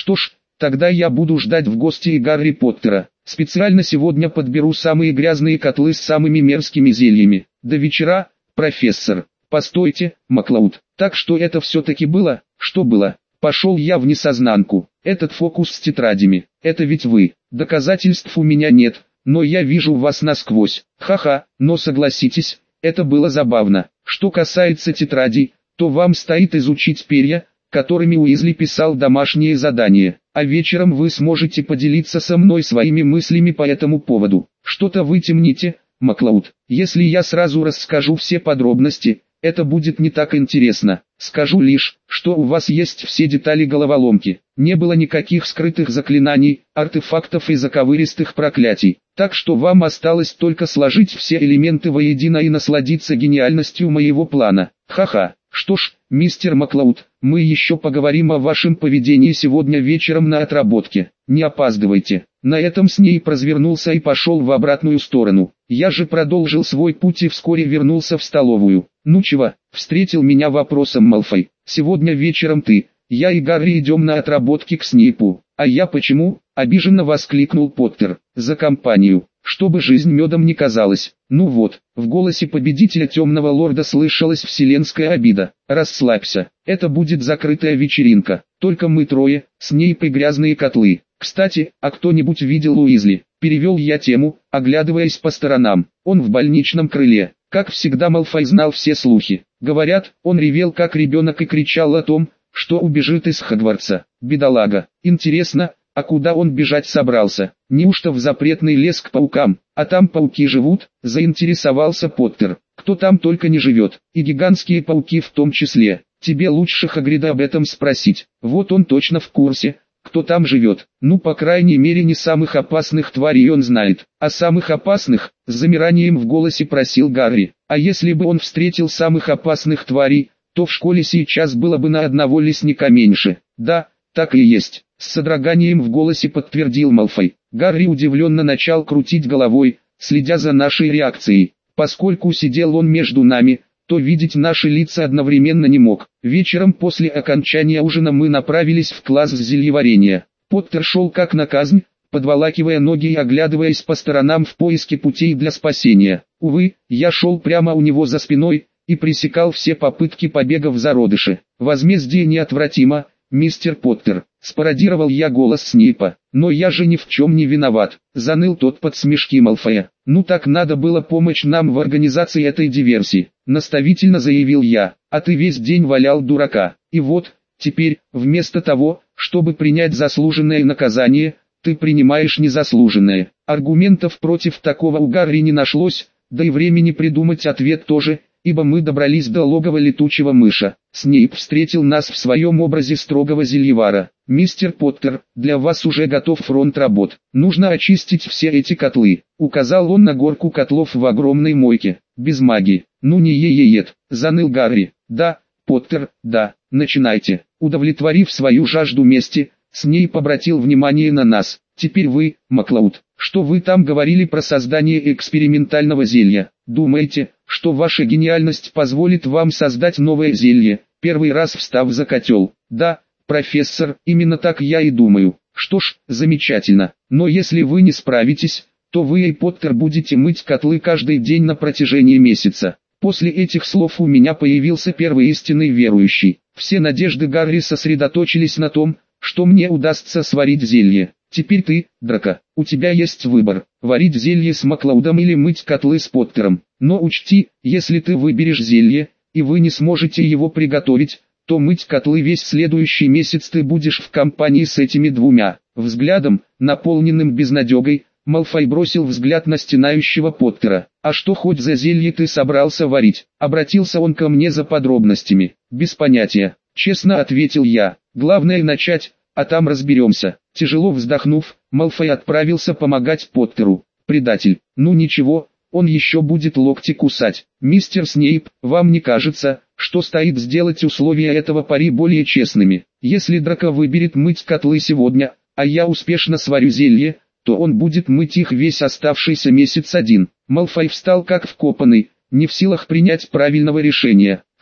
Что ж, тогда я буду ждать в гости и Гарри Поттера. Специально сегодня подберу самые грязные котлы с самыми мерзкими зельями. До вечера, профессор. Постойте, Маклауд. Так что это все-таки было? Что было? Пошел я в несознанку. Этот фокус с тетрадями. Это ведь вы. Доказательств у меня нет, но я вижу вас насквозь. Ха-ха, но согласитесь, это было забавно. Что касается тетрадей, то вам стоит изучить перья, которыми Уизли писал домашние задания, а вечером вы сможете поделиться со мной своими мыслями по этому поводу. Что-то вы темните, Маклауд. Если я сразу расскажу все подробности, это будет не так интересно. Скажу лишь, что у вас есть все детали головоломки. Не было никаких скрытых заклинаний, артефактов и заковыристых проклятий. Так что вам осталось только сложить все элементы воедино и насладиться гениальностью моего плана. Ха-ха. Что ж, мистер Маклауд, мы еще поговорим о вашем поведении сегодня вечером на отработке. Не опаздывайте. На этом Снейп развернулся и пошел в обратную сторону. Я же продолжил свой путь и вскоре вернулся в столовую. «Ну чего?» — встретил меня вопросом Малфой. «Сегодня вечером ты, я и Гарри идем на отработки к Снейпу». «А я почему?» — обиженно воскликнул Поттер. «За компанию, чтобы жизнь медом не казалась». Ну вот, в голосе победителя Темного Лорда слышалась вселенская обида. «Расслабься, это будет закрытая вечеринка, только мы трое, Снейп и грязные котлы. Кстати, а кто-нибудь видел Уизли?» Перевел я тему, оглядываясь по сторонам. Он в больничном крыле. Как всегда, Малфой знал все слухи. Говорят, он ревел как ребенок и кричал о том, что убежит из Хогвартса. Бедолага. Интересно, а куда он бежать собрался? Неужто в запретный лес к паукам? А там пауки живут? Заинтересовался Поттер. Кто там только не живет, и гигантские пауки в том числе. Тебе лучше Хагрида об этом спросить. Вот он точно в курсе, кто там живет. Ну, по крайней мере, не самых опасных тварей он знает. А самых опасных, с замиранием в голосе просил Гарри. А если бы он встретил самых опасных тварей, то в школе сейчас было бы на одного лесника меньше. Да, так и есть. С содроганием в голосе подтвердил Малфой. Гарри удивленно начал крутить головой, следя за нашей реакцией. Поскольку сидел он между нами, то видеть наши лица одновременно не мог. Вечером после окончания ужина мы направились в класс зельеварения. Поттер шел как на казнь, подволакивая ноги и оглядываясь по сторонам в поиске путей для спасения. Увы, я шел прямо у него за спиной и пресекал все попытки побега в зародыше. «Возмездие неотвратимо, мистер Поттер», — спародировал я голос Снейпа. «Но я же ни в чем не виноват», — заныл тот под смешки Малфоя. «Ну так надо было помочь нам в организации этой диверсии», — наставительно заявил я. «А ты весь день валял дурака. И вот, теперь, вместо того, чтобы принять заслуженное наказание, ты принимаешь незаслуженное». Аргументов против такого у Гарри не нашлось, да и времени придумать ответ тоже, ибо мы добрались до логова летучего мыша. Снейп встретил нас в своем образе строгого зельевара. «Мистер Поттер, для вас уже готов фронт работ. Нужно очистить все эти котлы», — указал он на горку котлов в огромной мойке. «Без магии». «Ну не е-е-ет», — заныл Гарри. «Да, Поттер, да, начинайте». Удовлетворив свою жажду мести, Снейп обратил внимание на нас. «Теперь вы, Маклауд, что вы там говорили про создание экспериментального зелья? Думаете, что ваша гениальность позволит вам создать новое зелье, первый раз встав за котел?» «Да, профессор, именно так я и думаю». «Что ж, замечательно. Но если вы не справитесь, то вы и Поттер будете мыть котлы каждый день на протяжении месяца». После этих слов у меня появился первый истинный верующий. Все надежды Гарри сосредоточились на том, что мне удастся сварить зелье. «Теперь ты, Драко, у тебя есть выбор, варить зелье с Маклаудом или мыть котлы с Поттером. Но учти, если ты выберешь зелье, и вы не сможете его приготовить, то мыть котлы весь следующий месяц ты будешь в компании с этими двумя». Взглядом, наполненным безнадегой, Малфой бросил взгляд на стенающего Поттера. «А что хоть за зелье ты собрался варить?» Обратился он ко мне за подробностями. «Без понятия», — честно ответил я. «Главное начать, а там разберемся». Тяжело вздохнув, Малфой отправился помогать Поттеру. «Предатель, ну ничего, он еще будет локти кусать. Мистер Снейп, вам не кажется, что стоит сделать условия этого пари более честными? Если Драко выберет мыть котлы сегодня, а я успешно сварю зелье, то он будет мыть их весь оставшийся месяц один». Малфой встал как вкопанный, не в силах принять правильного решения.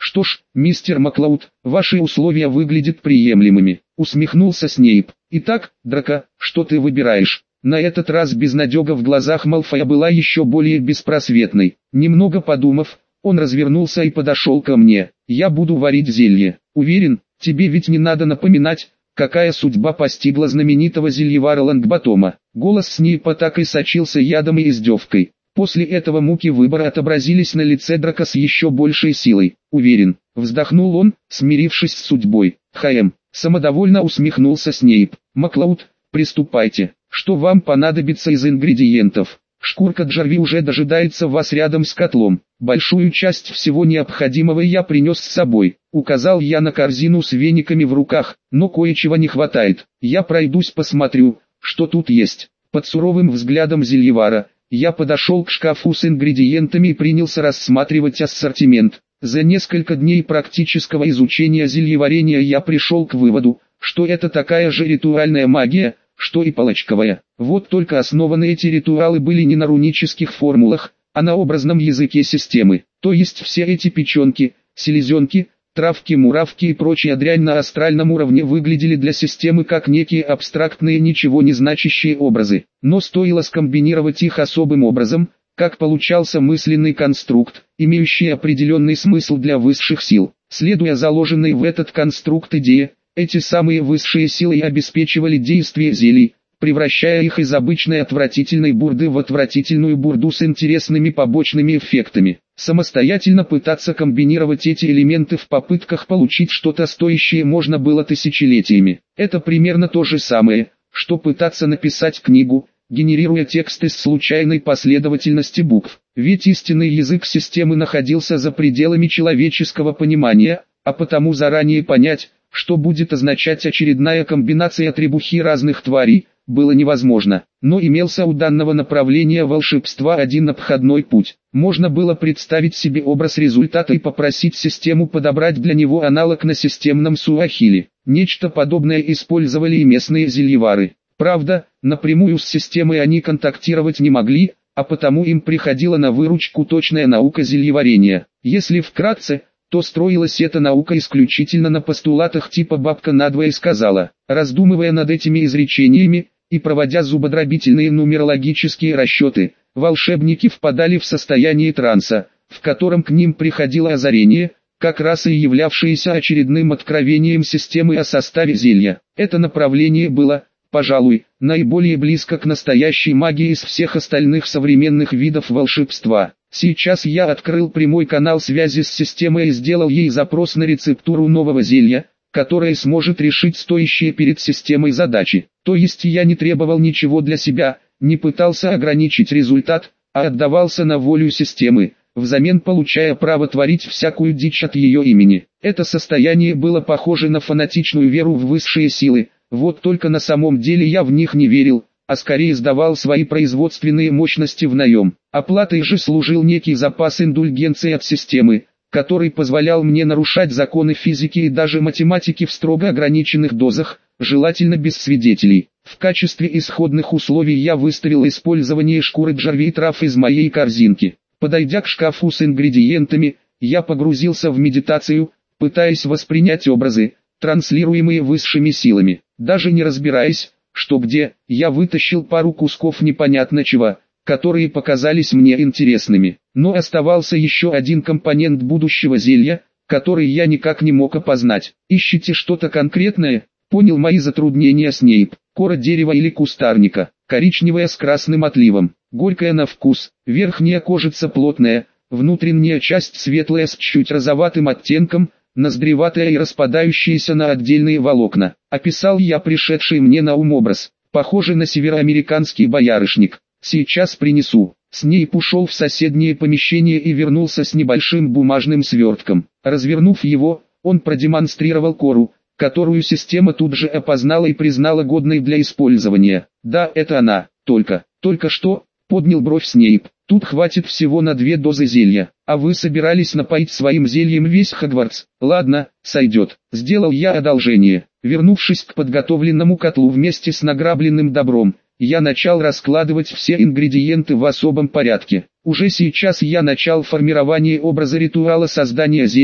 Что ж, мистер Маклауд, ваши условия выглядят приемлемыми, усмехнулся Снейп. Итак, Драко, что ты выбираешь? На этот раз безнадега в глазах Малфоя была еще более беспросветной. Немного подумав, он развернулся и подошел ко мне. Я буду варить зелье. Уверен, тебе ведь не надо напоминать, какая судьба постигла знаменитого зельевара Лонгботома. Голос Снейпа так и сочился ядом и издевкой. После этого муки выбора отобразились на лице Драко с еще большей силой. Уверен, вздохнул он, смирившись с судьбой. Самодовольно усмехнулся Снейп. Маклауд, приступайте. Что вам понадобится из ингредиентов? Шкурка Джарви уже дожидается вас рядом с котлом. Большую часть всего необходимого я принес с собой. Указал я на корзину с вениками в руках, но кое-чего не хватает. Я пройдусь посмотрю, что тут есть. Под суровым взглядом зельевара, я подошел к шкафу с ингредиентами и принялся рассматривать ассортимент. За несколько дней практического изучения зельеварения я пришел к выводу, что это такая же ритуальная магия, что и палочковая. Вот только основаны эти ритуалы были не на рунических формулах, а на образном языке системы. То есть все эти печенки, селезенки, травки-муравки и прочая дрянь на астральном уровне выглядели для системы как некие абстрактные ничего не значащие образы. Но стоило скомбинировать их особым образом, как получался мысленный конструкт, имеющий определенный смысл для высших сил. Следуя заложенной в этот конструкт идее, эти самые высшие силы обеспечивали действие зелий, превращая их из обычной отвратительной бурды в отвратительную бурду с интересными побочными эффектами. Самостоятельно пытаться комбинировать эти элементы в попытках получить что-то стоящее можно было тысячелетиями. Это примерно то же самое, что пытаться написать книгу, генерируя текст из случайной последовательности букв. Ведь истинный язык системы находился за пределами человеческого понимания, а потому заранее понять, что будет означать очередная комбинация требухи разных тварей, было невозможно. Но имелся у данного направления волшебства один обходной путь. Можно было представить себе образ результата и попросить систему подобрать для него аналог на системном суахили. Нечто подобное использовали и местные зельевары. Правда, напрямую с системой они контактировать не могли, а потому им приходила на выручку точная наука зельеварения. Если вкратце, то строилась эта наука исключительно на постулатах типа «бабка надвое сказала». Раздумывая над этими изречениями и проводя зубодробительные нумерологические расчеты, волшебники впадали в состояние транса, в котором к ним приходило озарение, как раз и являвшееся очередным откровением системы о составе зелья. Это направление было, пожалуй, наиболее близко к настоящей магии из всех остальных современных видов волшебства. Сейчас я открыл прямой канал связи с системой и сделал ей запрос на рецептуру нового зелья, которое сможет решить стоящие перед системой задачи. То есть я не требовал ничего для себя, не пытался ограничить результат, а отдавался на волю системы, взамен получая право творить всякую дичь от ее имени. Это состояние было похоже на фанатичную веру в высшие силы, вот только на самом деле я в них не верил, а скорее сдавал свои производственные мощности в наем. Оплатой же служил некий запас индульгенции от системы, который позволял мне нарушать законы физики и даже математики в строго ограниченных дозах, желательно без свидетелей. В качестве исходных условий я выставил использование шкуры Джарви и трав из моей корзинки. Подойдя к шкафу с ингредиентами, я погрузился в медитацию, пытаясь воспринять образы, транслируемые высшими силами. Даже не разбираясь, что где, я вытащил пару кусков непонятно чего, которые показались мне интересными. Но оставался еще один компонент будущего зелья, который я никак не мог опознать. Ищете что-то конкретное? Понял мои затруднения Снейп. Кора дерева или кустарника, коричневая с красным отливом, горькая на вкус, верхняя кожица плотная, внутренняя часть светлая с чуть розоватым оттенком, ноздреватая и распадающаяся на отдельные волокна. Описал я пришедший мне на ум образ, похожий на североамериканский боярышник. Сейчас принесу. Снейп ушел в соседнее помещение и вернулся с небольшим бумажным свертком. Развернув его, он продемонстрировал кору, которую система тут же опознала и признала годной для использования. Да, это она, только что, поднял бровь Снейп. Тут хватит всего на 2 дозы зелья, а вы собирались напоить своим зельем весь Хогвартс. Ладно, сойдет. Сделал я одолжение. Вернувшись к подготовленному котлу вместе с награбленным добром, я начал раскладывать все ингредиенты в особом порядке. Уже сейчас я начал формирование образа ритуала создания зелья,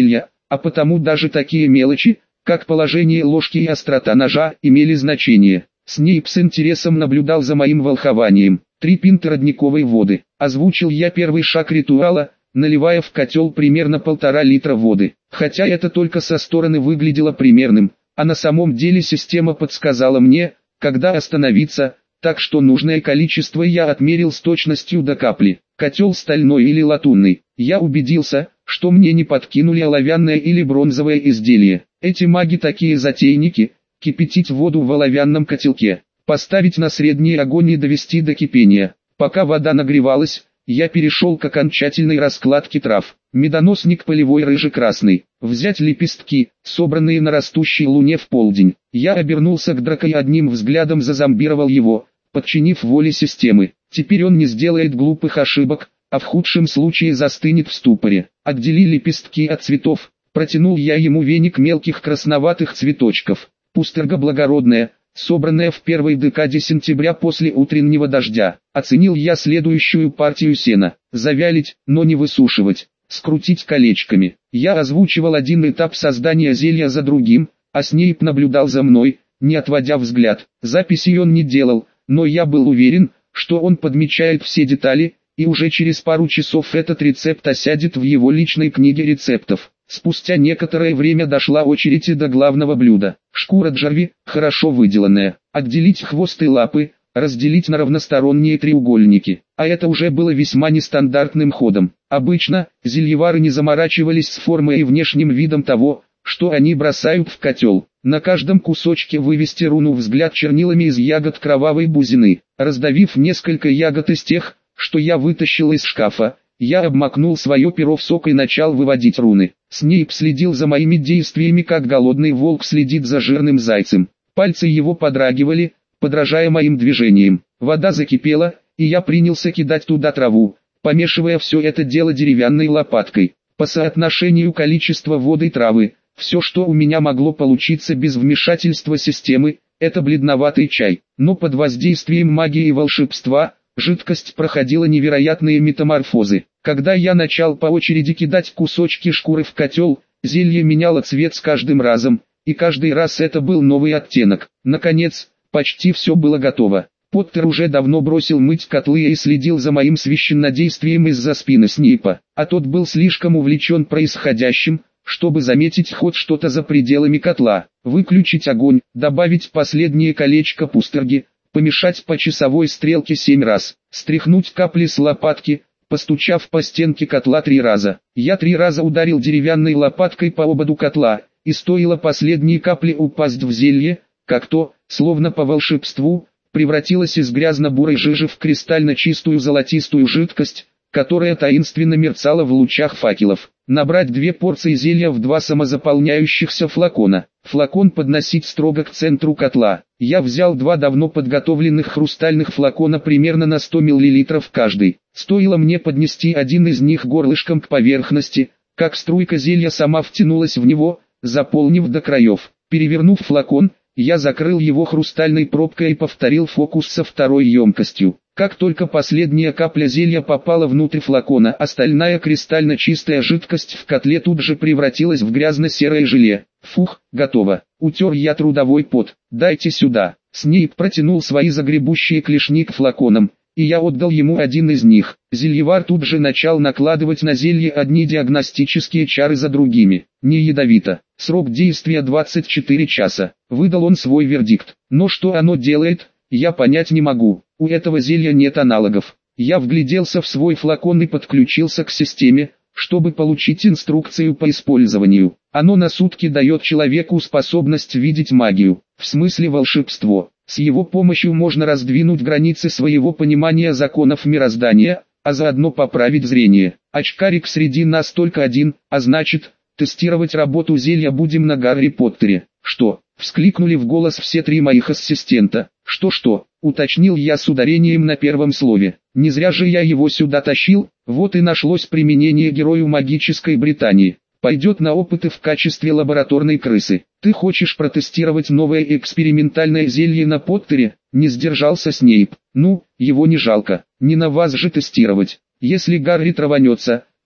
а потому даже такие мелочи, как положение ложки и острота ножа, имели значение. Снейп с интересом наблюдал за моим волхованием. 3 пинты родниковой воды. Озвучил я первый шаг ритуала, наливая в котел примерно 1,5 литра воды. Хотя это только со стороны выглядело примерным, а на самом деле система подсказала мне, когда остановиться, так что нужное количество я отмерил с точностью до капли. Котел стальной или латунный. Я убедился, что мне не подкинули оловянное или бронзовое изделие. Эти маги такие затейники. Кипятить воду в оловянном котелке, поставить на средний огонь и довести до кипения. Пока вода нагревалась, я перешел к окончательной раскладке трав. Медоносник полевой рыже-красный. Взять лепестки, собранные на растущей луне в полдень. Я обернулся к Драко и одним взглядом зазомбировал его, подчинив воле системы. Теперь он не сделает глупых ошибок, а в худшем случае застынет в ступоре. Отдели лепестки от цветов. Протянул я ему веник мелких красноватых цветочков. Пустерга благородная, собранная в первой декаде сентября после утреннего дождя. Оценил я следующую партию сена. Завялить, но не высушивать. Скрутить колечками. Я озвучивал один этап создания зелья за другим, а Снейп наблюдал за мной, не отводя взгляд. Записей он не делал, но я был уверен, что он подмечает все детали, и уже через пару часов этот рецепт осядет в его личной книге рецептов. Спустя некоторое время дошла очередь и до главного блюда. Шкура джарви, хорошо выделанная. Отделить хвост и лапы, разделить на равносторонние треугольники. А это уже было весьма нестандартным ходом. Обычно, зельевары не заморачивались с формой и внешним видом того, что они бросают в котел. На каждом кусочке вывести руну взгляд чернилами из ягод кровавой бузины. Раздавив несколько ягод из тех, что я вытащил из шкафа, я обмакнул свое перо в сок и начал выводить руны. Снейп следил за моими действиями, как голодный волк следит за жирным зайцем. Пальцы его подрагивали, подражая моим движениям. Вода закипела, и я принялся кидать туда траву, помешивая все это дело деревянной лопаткой. По соотношению количества воды и травы, все, что у меня могло получиться без вмешательства системы, это бледноватый чай. Но под воздействием магии и волшебства, жидкость проходила невероятные метаморфозы. Когда я начал по очереди кидать кусочки шкуры в котел, зелье меняло цвет с каждым разом, и каждый раз это был новый оттенок. Наконец, почти все было готово. Поттер уже давно бросил мыть котлы и следил за моим священнодействием из-за спины Снейпа, а тот был слишком увлечен происходящим, чтобы заметить хоть что-то за пределами котла. Выключить огонь, добавить последнее колечко пустерги, помешать по часовой стрелке 7 раз, стряхнуть капли с лопатки, постучав по стенке котла 3 раза. Я 3 раза ударил деревянной лопаткой по ободу котла, и стоило последней капли упасть в зелье, как то, словно по волшебству, превратилось из грязно-бурой жижи в кристально чистую золотистую жидкость, которая таинственно мерцала в лучах факелов. Набрать 2 порции зелья в 2 самозаполняющихся флакона. Флакон подносить строго к центру котла. Я взял 2 давно подготовленных хрустальных флакона примерно на 100 мл каждый. Стоило мне поднести один из них горлышком к поверхности, как струйка зелья сама втянулась в него, заполнив до краев. Перевернув флакон, я закрыл его хрустальной пробкой и повторил фокус со второй емкостью. Как только последняя капля зелья попала внутрь флакона, остальная кристально чистая жидкость в котле тут же превратилась в грязно-серое желе. Фух, готово. Утер я трудовой пот. Дайте сюда. Снейп протянул свои загребущие клешни к флаконам, и я отдал ему один из них. Зельевар тут же начал накладывать на зелье одни диагностические чары за другими. Не ядовито. Срок действия 24 часа. Выдал он свой вердикт. Но что оно делает, я понять не могу. У этого зелья нет аналогов. Я вгляделся в свой флакон и подключился к системе, чтобы получить инструкцию по использованию. Оно на сутки дает человеку способность видеть магию, в смысле волшебство. С его помощью можно раздвинуть границы своего понимания законов мироздания, а заодно поправить зрение. Очкарик среди нас только один, а значит, тестировать работу зелья будем на Гарри Поттере. Что? Вскликнули в голос все 3 моих ассистента. Что, уточнил я с ударением на первом слове. Не зря же я его сюда тащил, вот и нашлось применение герою магической Британии. Пойдет на опыты в качестве лабораторной крысы. Ты хочешь протестировать новое экспериментальное зелье на Поттере? Не сдержался Снейп. Ну, его не жалко, не на вас же тестировать. Если Гарри траванется,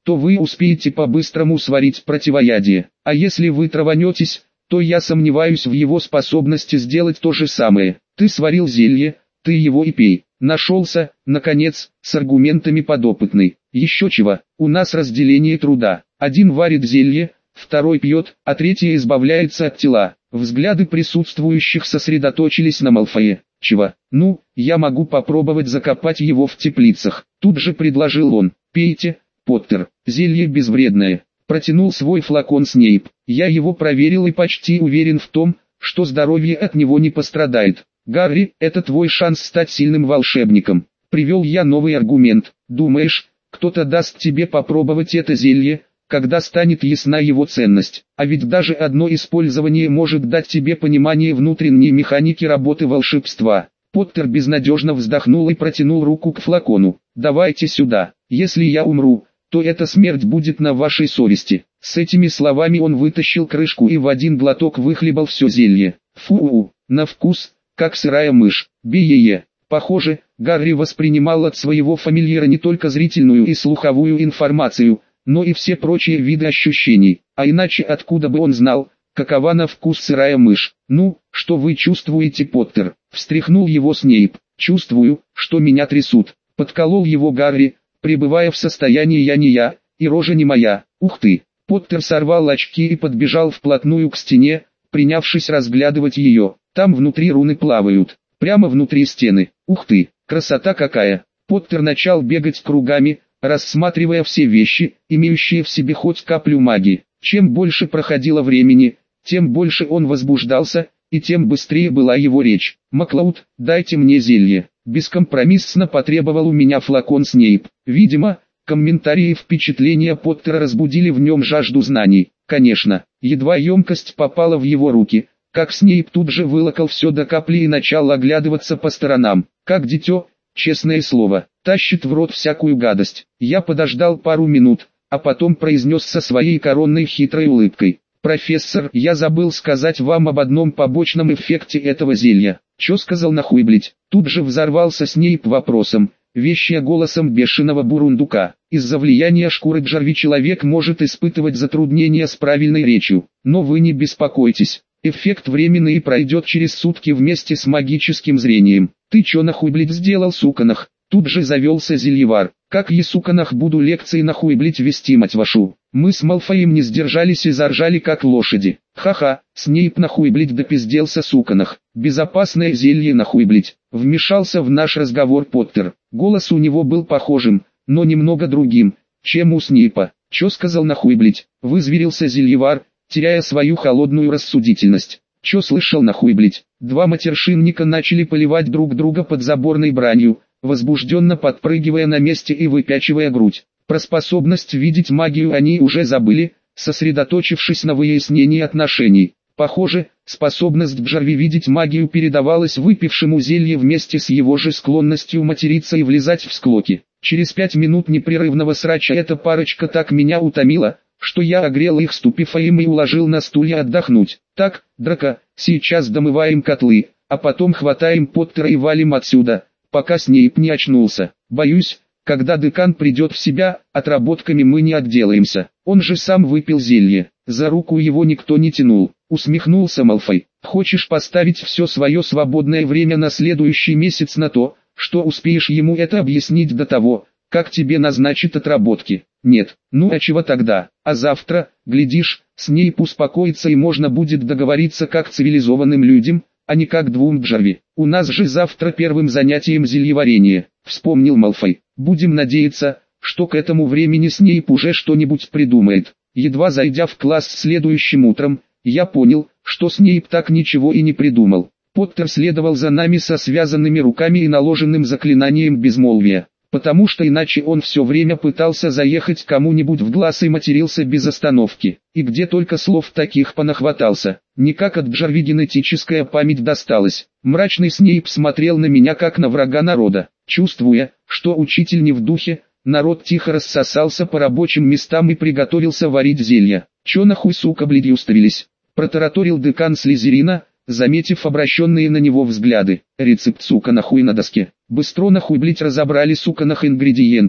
то вы успеете по-быстрому сварить противоядие. А если вы траванетесь, то я сомневаюсь в его способности сделать то же самое. Ты сварил зелье, ты его и пей. Нашелся, наконец, с аргументами подопытный. Еще чего, у нас разделение труда. Один варит зелье, второй пьет, а третий избавляется от тела. Взгляды присутствующих сосредоточились на Малфое. Чего? Ну, я могу попробовать закопать его в теплицах. Тут же предложил он. Пейте, Поттер, зелье безвредное. Протянул свой флакон Снейп. Я его проверил и почти уверен в том, что здоровье от него не пострадает. Гарри, это твой шанс стать сильным волшебником. Привел я новый аргумент. Думаешь, кто-то даст тебе попробовать это зелье, когда станет ясна его ценность? А ведь даже одно использование может дать тебе понимание внутренней механики работы волшебства. Поттер безнадежно вздохнул и протянул руку к флакону. Давайте сюда. Если я умру, то эта смерть будет на вашей совести. С этими словами он вытащил крышку и в один глоток выхлебал все зелье. Фу, на вкус, как сырая мышь. Бе-е-е. Похоже, Гарри воспринимал от своего фамильяра не только зрительную и слуховую информацию, но и все прочие виды ощущений. А иначе откуда бы он знал, какова на вкус сырая мышь? Ну, что вы чувствуете, Поттер? Встряхнул его Снейп. Чувствую, что меня трясут. Подколол его Гарри, пребывая в состоянии «я не я», и рожа не моя. Ух ты! Поттер сорвал очки и подбежал вплотную к стене, принявшись разглядывать ее. Там внутри руны плавают. Прямо внутри стены. Ух ты, красота какая! Поттер начал бегать кругами, рассматривая все вещи, имеющие в себе хоть каплю магии. Чем больше проходило времени, тем больше он возбуждался, и тем быстрее была его речь. «Маклауд, дайте мне зелье». Бескомпромиссно потребовал у меня флакон Снейп. Видимо, комментарии и впечатления Поттера разбудили в нем жажду знаний. Конечно, едва емкость попала в его руки, как Снейп тут же вылокал все до капли и начал оглядываться по сторонам. Как дитё, честное слово, тащит в рот всякую гадость. Я подождал пару минут, а потом произнес со своей коронной хитрой улыбкой. «Профессор, я забыл сказать вам об одном побочном эффекте этого зелья». «Чё сказал нахуй, блять?» Тут же взорвался Снейп вопросом, вещая голосом бешеного бурундука. Из-за влияния шкуры Джарви человек может испытывать затруднения с правильной речью. Но вы не беспокойтесь, эффект временный и пройдет через сутки вместе с магическим зрением. «Ты чё нахуй, блять, сделал, суканах?» Тут же завелся зельевар. «Как я, суканах, буду лекции нахуй, блять, вести, мать вашу?» Мы с Малфоем не сдержались и заржали как лошади. «Ха-ха, Снейп нахуй, блять, допизделся, суканах. Безопасное зелье нахуй, блять». Вмешался в наш разговор Поттер. Голос у него был похожим, но немного другим, чем у Снейпа. «Чё сказал нахуй, блять?» Вызверился зельевар, теряя свою холодную рассудительность. «Чё слышал нахуй, блять?» Два матершинника начали поливать друг друга подзаборной бранью, возбужденно подпрыгивая на месте и выпячивая грудь. Про способность видеть магию они уже забыли, сосредоточившись на выяснении отношений. Похоже, способность Джарви видеть магию передавалась выпившему зелье вместе с его же склонностью материться и влезать в склоки. Через 5 минут непрерывного срача эта парочка так меня утомила, что я огрел их ступифаем и уложил на стулья отдохнуть. «Так, драка, сейчас домываем котлы, а потом хватаем Поттера и валим отсюда, пока Снейп не очнулся. Боюсь, когда декан придет в себя, отработками мы не отделаемся. Он же сам выпил зелье, за руку его никто не тянул». Усмехнулся Малфой. «Хочешь поставить все свое свободное время на следующий месяц на то, что успеешь ему это объяснить до того, как тебе назначат отработки? Нет, ну а чего тогда? А завтра, глядишь, Снейп успокоится и можно будет договориться как цивилизованным людям, а не как двум Джарви. У нас же завтра первым занятием зельеварение», — вспомнил Малфой. «Будем надеяться, что к этому времени Снейп уже что-нибудь придумает». Едва зайдя в класс следующим утром, я понял, что Снейп так ничего и не придумал. Поттер следовал за нами со связанными руками и наложенным заклинанием безмолвия, потому что иначе он все время пытался заехать кому-нибудь в глаз и матерился без остановки. И где только слов таких понахватался. Никак от Джарви генетическая память досталась. Мрачный Снейп смотрел на меня как на врага народа. Чувствуя, что учитель не в духе, народ тихо рассосался по рабочим местам и приготовился варить зелья. «Чё нахуй, сука, блядь, уставились?» — протараторил декан Слизерина, заметив обращенные на него взгляды. «Рецепт, сука, нахуй на доске. Быстро нахуй, блядь, разобрали, сука, нах ингредиенты.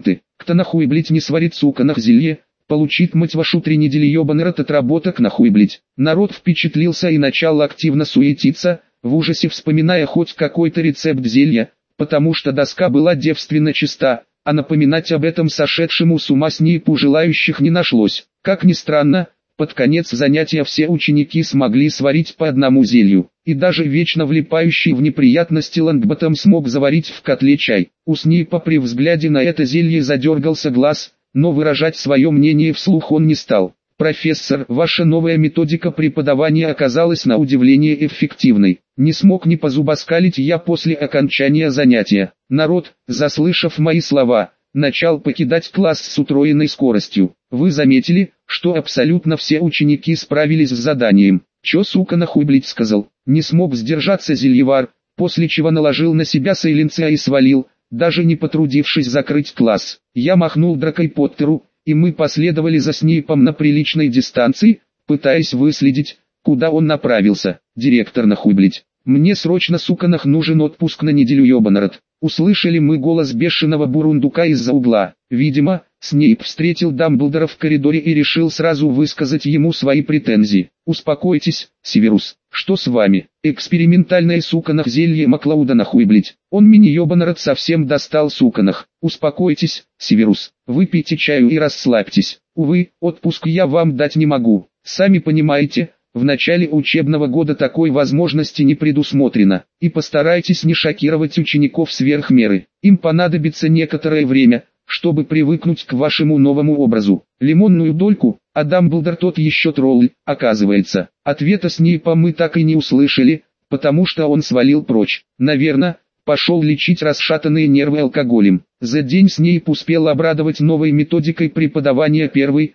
кто нахуй блять не сварит сука нах зелье, получит мать вашу 3 недели ебаный рот отработок нахуй блять. Народ впечатлился и начал активно суетиться, в ужасе вспоминая хоть какой-то рецепт зелья, потому что доска была девственно чиста, а напоминать об этом сошедшему с ума СНИИПу желающих не нашлось. Как ни странно, под конец занятия все ученики смогли сварить по одному зелью, и даже вечно влипающий в неприятности Лонгботом смог заварить в котле чай. У СНИИПа при взгляде на это зелье задергался глаз, но выражать свое мнение вслух он не стал. «Профессор, ваша новая методика преподавания оказалась на удивление эффективной. Не смог не позубоскалить я после окончания занятия. Народ, заслышав мои слова, начал покидать класс с утроенной скоростью. Вы заметили, что абсолютно все ученики справились с заданием? Чё сука нахуй блять сказал?» Не смог сдержаться зельевар, после чего наложил на себя сайленция и свалил, даже не потрудившись закрыть класс. Я махнул Дракой Поттеру, и мы последовали за СНИИПом на приличной дистанции, пытаясь выследить, куда он направился. «Директор нахуй блять, мне срочно сука нах нужен отпуск на неделю ебанарод». Услышали мы голос бешеного бурундука из-за угла. Видимо, СНИИП встретил Дамблдора в коридоре и решил сразу высказать ему свои претензии. «Успокойтесь, Северус, что с вами? Экспериментальное суканах зелье Маклауда нахуй блять. Он мини-ебанарод совсем достал суканах. Успокойтесь, Северус, выпейте чаю и расслабьтесь. Увы, отпуск я вам дать не могу. Сами понимаете, в начале учебного года такой возможности не предусмотрено. И постарайтесь не шокировать учеников сверх меры. Им понадобится некоторое время, чтобы привыкнуть к вашему новому образу. Лимонную дольку, а Дамблдор тот еще тролль, оказывается». Ответа СНИИПа мы так и не услышали, потому что он свалил прочь. Наверное, пошел лечить расшатанные нервы алкоголем. За день СНИИП успел обрадовать новой методикой преподавания 1,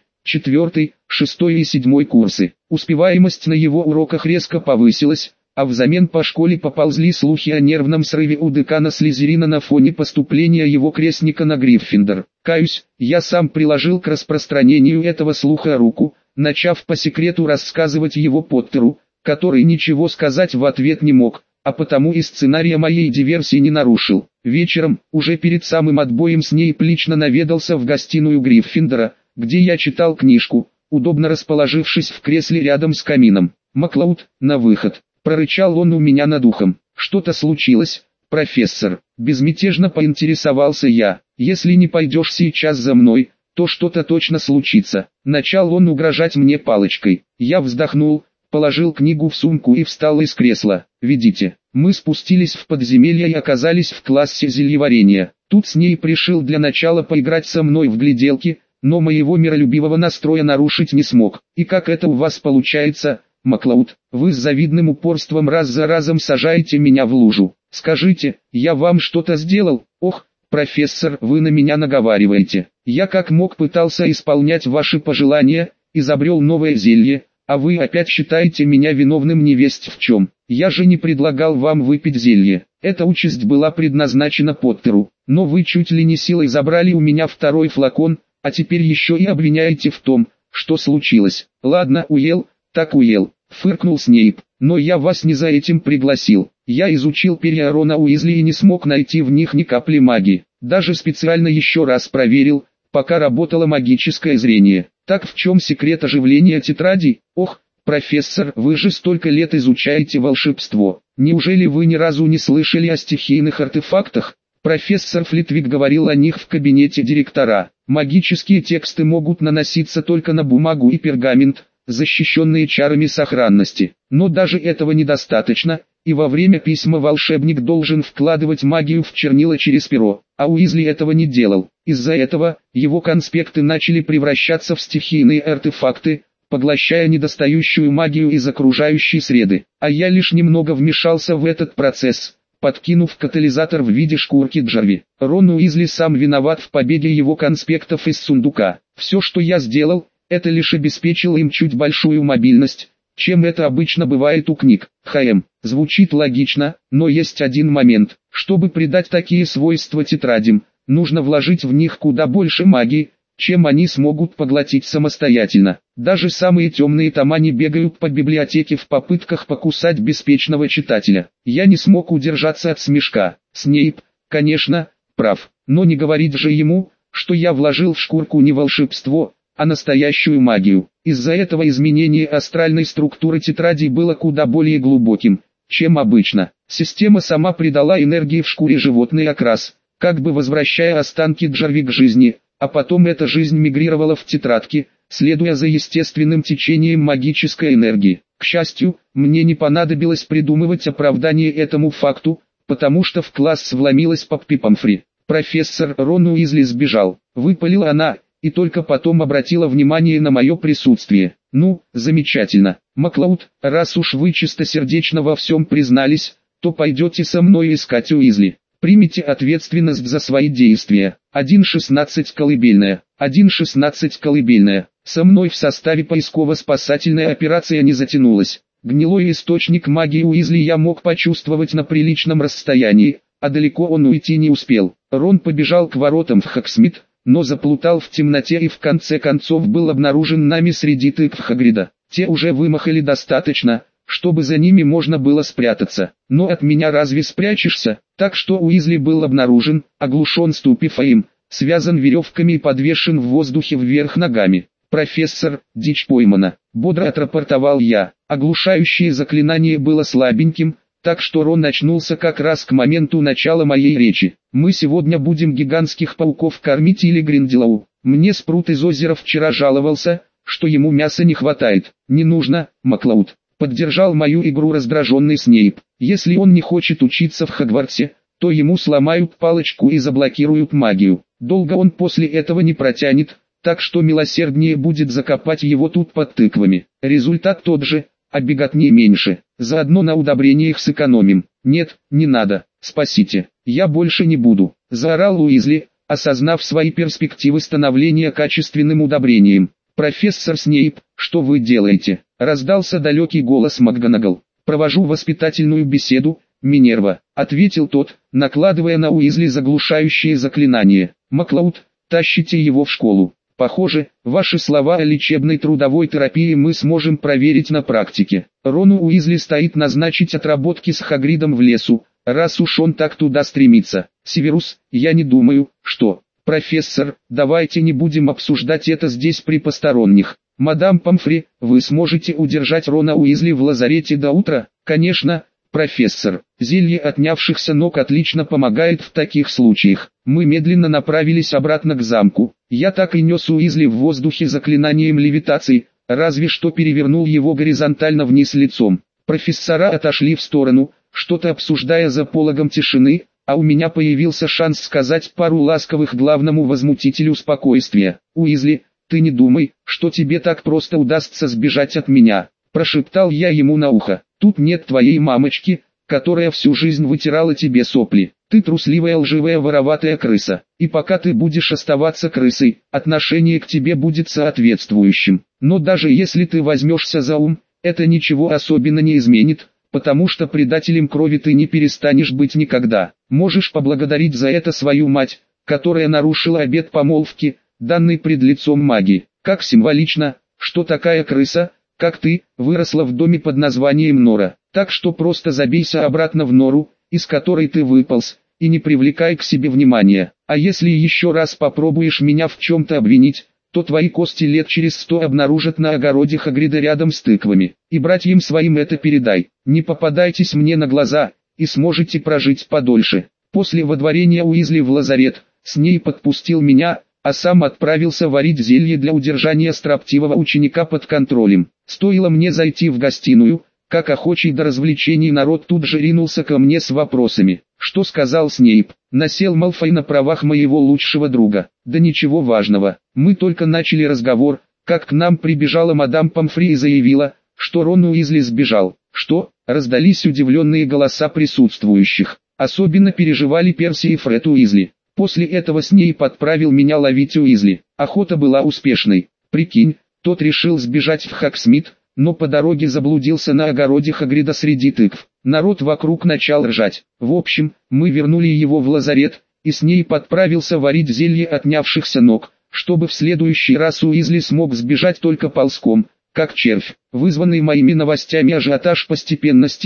4, 6 и 7 курсы. Успеваемость на его уроках резко повысилась, а взамен по школе поползли слухи о нервном срыве у декана Слизерина на фоне поступления его крестника на Гриффиндор. Каюсь, я сам приложил к распространению этого слуха руку, начав по секрету рассказывать его Поттеру, который ничего сказать в ответ не мог, а потому и сценария моей диверсии не нарушил. Вечером, уже перед самым отбоем СНИИП лично наведался в гостиную Гриффиндора, где я читал книжку, удобно расположившись в кресле рядом с камином. «Маклауд, на выход!» — прорычал он у меня над ухом. «Что-то случилось, профессор?» Безмятежно поинтересовался я. «Если не пойдешь сейчас за мной, то что-то точно случится». Начал он угрожать мне палочкой. Я вздохнул, положил книгу в сумку и встал из кресла. «Ведите». Мы спустились в подземелье и оказались в классе зельеварения. Тут СНИИП решил для начала поиграть со мной в гляделки, но моего миролюбивого настроя нарушить не смог. «И как это у вас получается, Маклауд? Вы с завидным упорством раз за разом сажаете меня в лужу. Скажите, я вам что-то сделал?» «Ох, профессор, вы на меня наговариваете. Я как мог пытался исполнять ваши пожелания, изобрел новое зелье, а вы опять считаете меня виновным невесть в чем. Я же не предлагал вам выпить зелье. Эта участь была предназначена Поттеру, но вы чуть ли не силой забрали у меня второй флакон, а теперь еще и обвиняете в том, что случилось». «Ладно, уел, так уел», — фыркнул СНИИП, «но я вас не за этим пригласил. Я изучил перья Рона Уизли и не смог найти в них ни капли магии. Даже специально еще раз проверил, пока работало магическое зрение. Так в чем секрет оживления тетрадей? Ох, профессор, вы же столько лет изучаете волшебство. Неужели вы ни разу не слышали о стихийных артефактах?» Профессор Флитвик говорил о них в кабинете директора. Магические тексты могут наноситься только на бумагу и пергамент, защищенные чарами сохранности. Но даже этого недостаточно, и во время письма волшебник должен вкладывать магию в чернила через перо, а Уизли этого не делал. Из-за этого, его конспекты начали превращаться в стихийные артефакты, поглощая недостающую магию из окружающей среды. А я лишь немного вмешался в этот процесс, подкинув катализатор в виде шкурки Джарви. Рон Уизли сам виноват в побеге его конспектов из сундука. Все, что я сделал, это лишь обеспечило им чуть большую мобильность, чем это обычно бывает у книг. Звучит логично, но есть один момент. Чтобы придать такие свойства тетрадям, нужно вложить в них куда больше магии, чем они смогут поглотить самостоятельно. Даже самые темные тома не бегают по библиотеке в попытках покусать беспечного читателя. Я не смог удержаться от смешка. СНИИП, конечно, прав, но не говорить же ему, что я вложил в шкурку не волшебство, а настоящую магию. Из-за этого изменение астральной структуры тетради было куда более глубоким, чем обычно. Система сама придала энергии в шкуре животный окрас, как бы возвращая останки Джарви к жизни, а потом эта жизнь мигрировала в тетрадки, следуя за естественным течением магической энергии. К счастью, мне не понадобилось придумывать оправдание этому факту, потому что в класс вломилась Поппи Помфри. «Профессор Рон Уизли сбежал», — выпалила она, и только потом обратила внимание на мое присутствие. «Ну, замечательно. Маклауд, раз уж вы чистосердечно во всем признались, то пойдете со мной искать Уизли. Примите ответственность за свои действия. 1.16 колыбельная. 1.16 колыбельная. Со мной в составе поисково-спасательная операция не затянулась. Гнилой источник магии Уизли я мог почувствовать на приличном расстоянии, а далеко он уйти не успел. Рон побежал к воротам в Хоксмит, но заплутал в темноте и в конце концов был обнаружен нами среди тыкв Хагрида. Те уже вымахали достаточно, чтобы за ними можно было спрятаться. Но от меня разве спрячешься? Так что Уизли был обнаружен, оглушен ступифаем, связан веревками и подвешен в воздухе вверх ногами. «Профессор, дичь поймана», — бодро отрапортовал я. Оглушающее заклинание было слабеньким, так что Рон очнулся как раз к моменту начала моей речи. «Мы сегодня будем гигантских пауков кормить или Гринделоу. Мне Спрут из озера вчера жаловался, что ему мяса не хватает». «Не нужно, Маклауд», — поддержал мою игру раздраженный Снейп. «Если он не хочет учиться в Хогвартсе, то ему сломают палочку и заблокируют магию. Долго он после этого не протянет, так что милосерднее будет закопать его тут под тыквами. Результат тот же, а беготни меньше. Заодно на удобрениях сэкономим». «Нет, не надо, спасите, я больше не буду», — заорал Уизли, осознав свои перспективы становления качественным удобрением. «Профессор Снейп, что вы делаете?» — раздался далекий голос МакГонагал. «Провожу воспитательную беседу, Минерва», — ответил тот, накладывая на Уизли заглушающее заклинание. «Маклауд, тащите его в школу. Похоже, ваши слова о лечебной трудовой терапии мы сможем проверить на практике. Рону Уизли стоит назначить отработки с Хагридом в лесу, раз уж он так туда стремится. Северус, я не думаю, что... Профессор, давайте не будем обсуждать это здесь при посторонних. Мадам Помфри, вы сможете удержать Рона Уизли в лазарете до утра?» «Конечно, профессор. Зелье отнявшихся ног отлично помогает в таких случаях». Мы медленно направились обратно к замку. Я так и нес Уизли в воздухе заклинанием левитации, разве что перевернул его горизонтально вниз лицом. Профессора отошли в сторону, что-то обсуждая за пологом тишины, а у меня появился шанс сказать пару ласковых главному возмутителю спокойствия. «Уизли, ты не думай, что тебе так просто удастся сбежать от меня», – прошептал я ему на ухо. «Тут нет твоей мамочки, которая всю жизнь вытирала тебе сопли. Ты трусливая лживая вороватая крыса, и пока ты будешь оставаться крысой, отношение к тебе будет соответствующим. Но даже если ты возьмешься за ум, это ничего особенно не изменит, потому что предателем крови ты не перестанешь быть никогда. Можешь поблагодарить за это свою мать, которая нарушила обет помолвки, данный пред лицом магии. Как символично, что такая крыса, как ты, выросла в доме под названием Нора. Так что просто забейся обратно в нору, из которой ты выполз, и не привлекай к себе внимания. А если еще раз попробуешь меня в чем-то обвинить, то твои кости лет через 100 обнаружат на огороде Хагрида рядом с тыквами. И братьям своим это передай. Не попадайтесь мне на глаза, и сможете прожить подольше». После водворения Уизли в лазарет, Снейп подпустил меня, а сам отправился варить зелье для удержания строптивого ученика под контролем. Стоило мне зайти в гостиную, как охочий до развлечений народ тут же ринулся ко мне с вопросами. «Что сказал Снейп?» «Насел Малфой на правах моего лучшего друга». «Да ничего важного. Мы только начали разговор, как к нам прибежала мадам Помфри и заявила, что Рон Уизли сбежал». «Что?» — раздались удивленные голоса присутствующих. Особенно переживали Перси и Фред Уизли. После этого Снейп отправил меня ловить Уизли. Охота была успешной. Прикинь, тот решил сбежать в Хоксмит, но по дороге заблудился на огороде Хагрида среди тыкв. Народ вокруг начал ржать. В общем, мы вернули его в лазарет, и Снейп отправился варить зелье отнявшихся ног, чтобы в следующий раз Уизли смог сбежать только ползком, как червь. Вызванный моими новостями ажиотаж постепенно стих,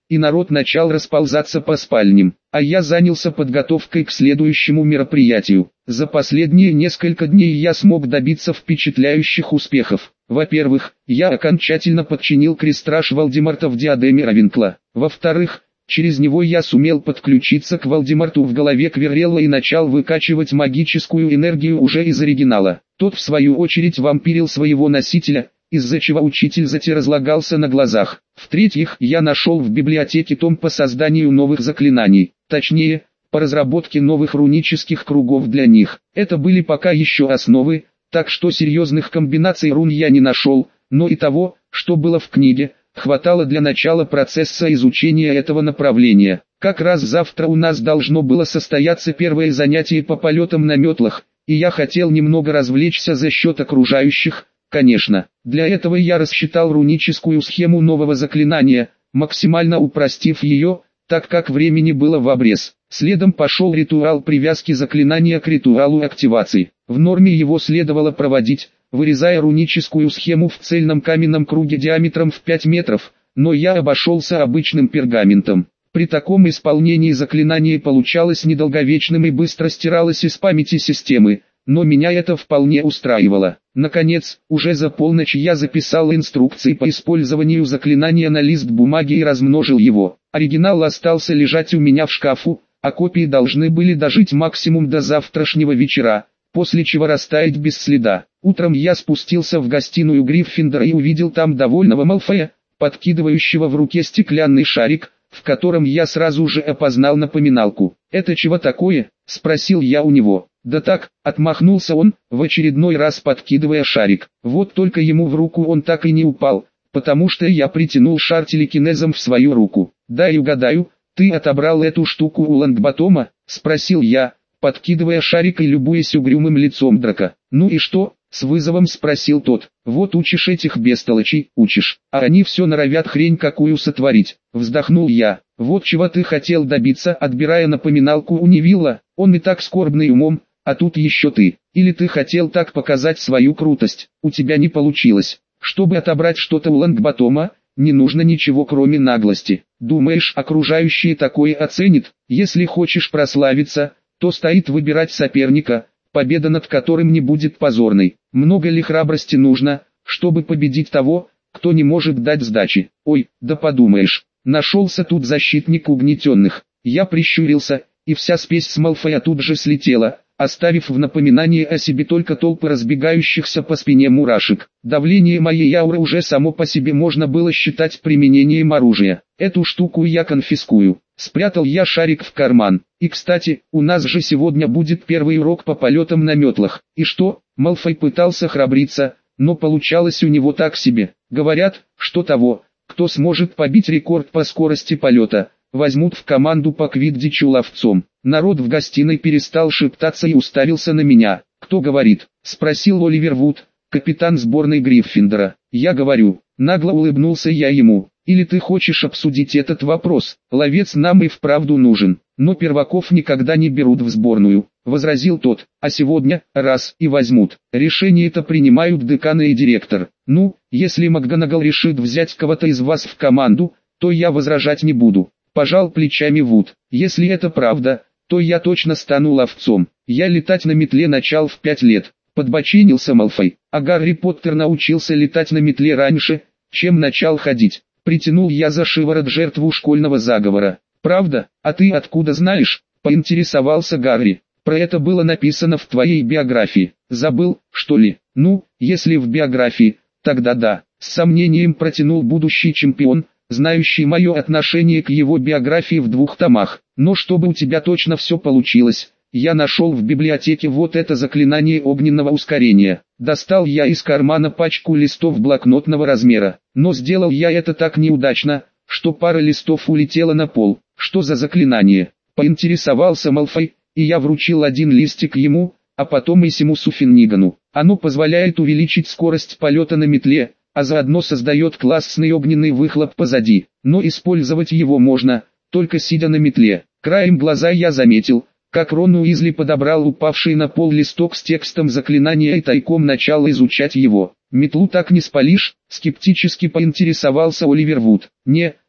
и народ начал расползаться по спальням, а я занялся подготовкой к следующему мероприятию. За последние несколько дней я смог добиться впечатляющих успехов. Во-первых, я окончательно подчинил крестраж Волдемарта в диадеме Равенкла. Во-вторых, через него я сумел подключиться к Волдемарту в голове Квиррелла и начал выкачивать магическую энергию уже из оригинала. Тот в свою очередь вампирил своего носителя, из-за чего учитель Зати разлагался на глазах. В-третьих, я нашел в библиотеке том по созданию новых заклинаний, точнее, по разработке новых рунических кругов для них. Это были пока еще основы, так что серьезных комбинаций рун я не нашел, но и того, что было в книге, хватало для начала процесса изучения этого направления. Как раз завтра у нас должно было состояться первое занятие по полетам на метлах, и я хотел немного развлечься за счет окружающих, конечно. Для этого я рассчитал руническую схему нового заклинания, максимально упростив ее, так как времени было в обрез. Следом пошел ритуал привязки заклинания к ритуалу активации. В норме его следовало проводить, вырезая руническую схему в цельном каменном круге диаметром в 5 метров, но я обошелся обычным пергаментом. При таком исполнении заклинание получалось недолговечным и быстро стиралось из памяти системы, но меня это вполне устраивало. Наконец, уже за полночь я записал инструкции по использованию заклинания на лист бумаги и размножил его. Оригинал остался лежать у меня в шкафу, а копии должны были дожить максимум до завтрашнего вечера, после чего растаять без следа. Утром я спустился в гостиную Гриффиндора и увидел там довольного Малфоя, подкидывающего в руке стеклянный шарик, в котором я сразу же опознал напоминалку. «Это чего такое?» – спросил я у него. «Да так», – отмахнулся он, в очередной раз подкидывая шарик. Вот только ему в руку он так и не упал, потому что я притянул шар телекинезом в свою руку. «Дай угадаю, ты отобрал эту штуку у Лонгботома?» – спросил я, подкидывая шарик и любуясь угрюмым лицом Драка. «Ну и что?» — с вызовом спросил тот. «Вот учишь этих бестолочей, учишь, а они все норовят хрень какую сотворить». Вздохнул я. «Вот чего ты хотел добиться, отбирая напоминалку у Невилла, он и так скорбный умом, а тут еще ты. Или ты хотел так показать свою крутость, у тебя не получилось. Чтобы отобрать что-то у Лонгботома, не нужно ничего кроме наглости. Думаешь, окружающие такое оценят? Если хочешь прославиться, то стоит выбирать соперника, победа над которым не будет позорной. Много ли храбрости нужно, чтобы победить того, кто не может дать сдачи? Ой, да подумаешь, нашелся тут защитник угнетенных». Я прищурился, и вся спесь с Малфоя тут же слетела, оставив в напоминании о себе только толпы разбегающихся по спине мурашек. Давление моей ауры уже само по себе можно было считать применением оружия. Эту штуку я конфискую. Спрятал я шарик в карман. И кстати, у нас же сегодня будет первый урок по полетам на метлах. И что? Малфой пытался храбриться, но получалось у него так себе. Говорят, что того, кто сможет побить рекорд по скорости полета, возьмут в команду по квиддичу ловцом. Народ в гостиной перестал шептаться и уставился на меня. «Кто говорит?» – спросил Оливер Вуд, капитан сборной Гриффиндора. «Я говорю». Нагло улыбнулся я ему. «Или ты хочешь обсудить этот вопрос? Ловец нам и вправду нужен, но перваков никогда не берут в сборную», – возразил тот. «А сегодня, раз и возьмут. Решение это принимают деканы и директор. Ну, если МакГонагал решит взять кого-то из вас в команду, то я возражать не буду». Пожал плечами Вуд. «Если это правда, то я точно стану ловцом. Я летать на метле начал в 5 лет». Подбочинился Малфой. «А Гарри Поттер научился летать на метле раньше, чем начал ходить». Притянул я за шиворот жертву школьного заговора. «Правда? А ты откуда знаешь?» – поинтересовался Гарри. «Про это было написано в твоей биографии. Забыл, что ли?» «Ну, если в биографии, тогда да». С сомнением протянул будущий чемпион, знающий мое отношение к его биографии в 2 томах. «Но чтобы у тебя точно все получилось, я нашел в библиотеке вот это заклинание огненного ускорения». Достал я из кармана пачку листов блокнотного размера, но сделал я это так неудачно, что пара листов улетела на пол. «Что за заклинание?» – поинтересовался Малфой, и я вручил один листик ему, а потом и Симусу Финнигану. «Оно позволяет увеличить скорость полета на метле, а заодно создает классный огненный выхлоп позади, но использовать его можно, только сидя на метле». Краем глаза я заметил, как Рон Уизли подобрал упавший на пол листок с текстом заклинания и тайком начал изучать его. «Метлу так не спалишь?» – скептически поинтересовался Оливер Вуд. «Не,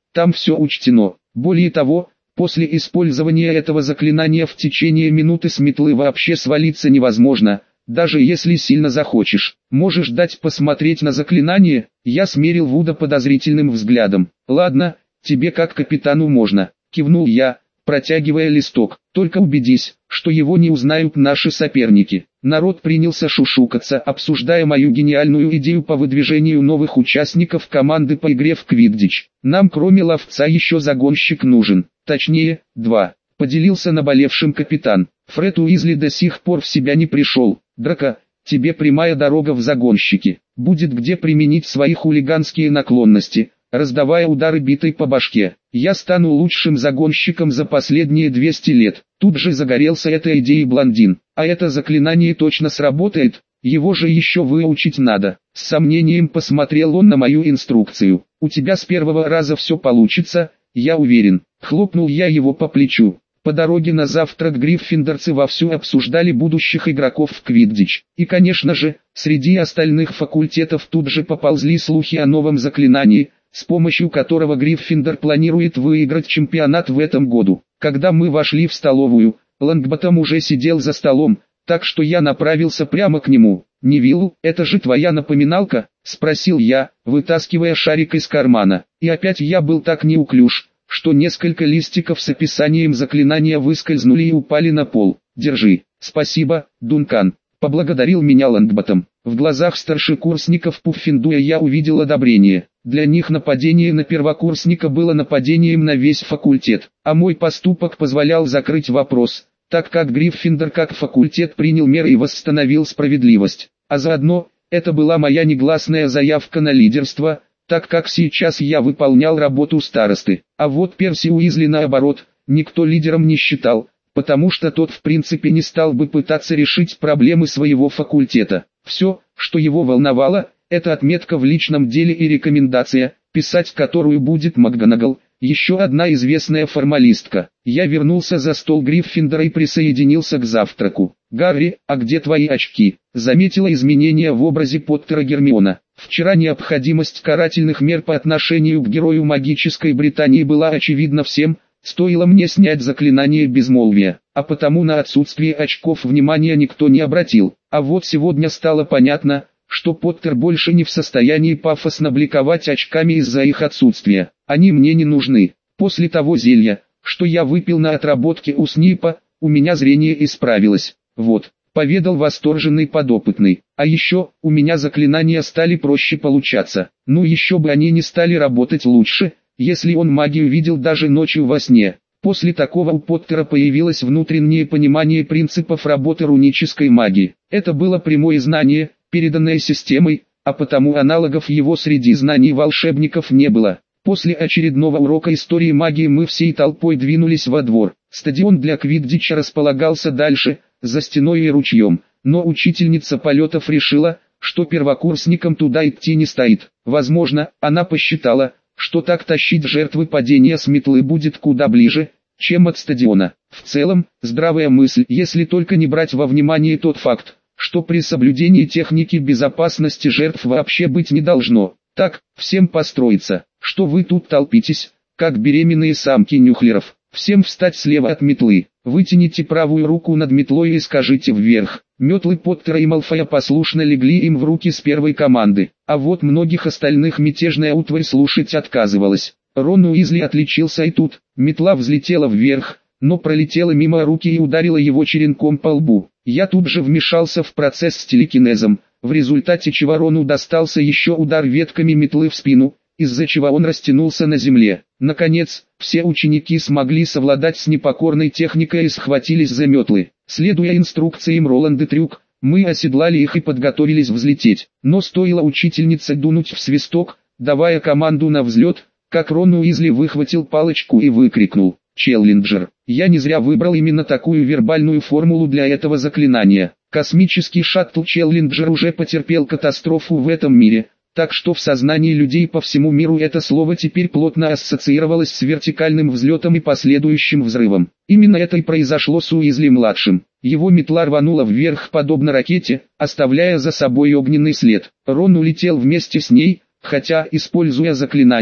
там все учтено. Более того, после использования этого заклинания в течение минуты с метлы вообще свалиться невозможно, даже если сильно захочешь. Можешь дать посмотреть на заклинание? Я смерил Вуда подозрительным взглядом. Ладно, тебе как капитану можно, кивнул я, протягивая листок. Только убедись, что его не узнают наши соперники. Народ принялся шушукаться, обсуждая мою гениальную идею по выдвижению новых участников команды по игре в квиддич. Нам кроме ловца еще загонщик нужен, точнее, два. Поделился наболевшим капитан. Фред Уизли до сих пор в себя не пришел. Драко, тебе прямая дорога в загонщики. Будет где применить свои хулиганские наклонности, раздавая удары битой по башке. Я стану лучшим загонщиком за последние 200 лет. Тут же загорелся этой идеей блондин. А это заклинание точно сработает, его же еще выучить надо. С сомнением посмотрел он на мою инструкцию. У тебя с первого раза все получится, я уверен. Хлопнул я его по плечу. По дороге на завтрак гриффиндорцы вовсю обсуждали будущих игроков в квиддич. И конечно же, среди остальных факультетов тут же поползли слухи о новом заклинании, с помощью которого Гриффиндор планирует выиграть чемпионат в этом году. Когда мы вошли в столовую, Лонгботом уже сидел за столом, так что я направился прямо к нему. «Невилл, это же твоя напоминалка?» – спросил я, вытаскивая шарик из кармана. И опять я был так неуклюж, что несколько листиков с описанием заклинания выскользнули и упали на пол. «Держи». «Спасибо, Дункан», – поблагодарил меня Лонгботом. В глазах старшекурсников Пуффендуя я увидел одобрение. Для них нападение на первокурсника было нападением на весь факультет, а мой поступок позволял закрыть вопрос, так как Гриффиндор как факультет принял меры и восстановил справедливость. А заодно, это была моя негласная заявка на лидерство, так как сейчас я выполнял работу старосты. А вот Перси Уизли наоборот, никто лидером не считал, потому что тот в принципе не стал бы пытаться решить проблемы своего факультета. Все, что его волновало, это отметка в личном деле и рекомендация, писать которую будет МакГонагал, еще одна известная формалистка. Я вернулся за стол Гриффиндора и присоединился к завтраку. «Гарри, а где твои очки?» Заметила изменения в образе Поттера Гермиона. Вчера необходимость карательных мер по отношению к герою магической Британии была очевидна всем, стоило мне снять заклинание безмолвия, а потому на отсутствие очков внимания никто не обратил. А вот сегодня стало понятно, что Поттер больше не в состоянии пафосно бликовать очками из-за их отсутствия. Они мне не нужны. После того зелья, что я выпил на отработке у Снипа, у меня зрение исправилось. Вот, поведал восторженный подопытный. А еще, у меня заклинания стали проще получаться. Ну еще бы они не стали работать лучше, если он магию видел даже ночью во сне. После такого у Поттера появилось внутреннее понимание принципов работы рунической магии. Это было прямое знание, переданное системой, а потому аналогов его среди знаний волшебников не было. После очередного урока истории магии мы всей толпой двинулись во двор. Стадион для квиддича располагался дальше, за стеной и ручьем, но учительница полетов решила, что первокурсникам туда идти не стоит. Возможно, она посчитала, что так тащить жертвы падения с метлы будет куда ближе, чем от стадиона. В целом, здравая мысль, если только не брать во внимание тот факт, что при соблюдении техники безопасности жертв вообще быть не должно. Так, всем построиться, что вы тут толпитесь, как беременные самки нюхлеров. Всем встать слева от метлы, вытяните правую руку над метлой и скажите вверх. Метлы Поттера и Малфоя послушно легли им в руки с первой команды, а вот многих остальных мятежная утварь слушать отказывалась. Рон Уизли отличился и тут, метла взлетела вверх, но пролетела мимо руки и ударила его черенком по лбу. Я тут же вмешался в процесс с телекинезом, в результате чего Рону достался еще удар ветками метлы в спину, из-за чего он растянулся на земле. Наконец, все ученики смогли совладать с непокорной техникой и схватились за метлы. Следуя инструкциям Роланда Трюк, мы оседлали их и подготовились взлететь. Но стоило учительнице дунуть в свисток, давая команду на взлет, как Рон Уизли выхватил палочку и выкрикнул: «Челленджер!». Я не зря выбрал именно такую вербальную формулу для этого заклинания. Космический шаттл Челленджер уже потерпел катастрофу в этом мире, так что в сознании людей по всему миру это слово теперь плотно ассоциировалось с вертикальным взлетом и последующим взрывом. Именно это и произошло с Уизли-младшим. Его метла рванула вверх подобно ракете, оставляя за собой огненный след. Рон улетел вместе с ней, хотя, используя заклинание,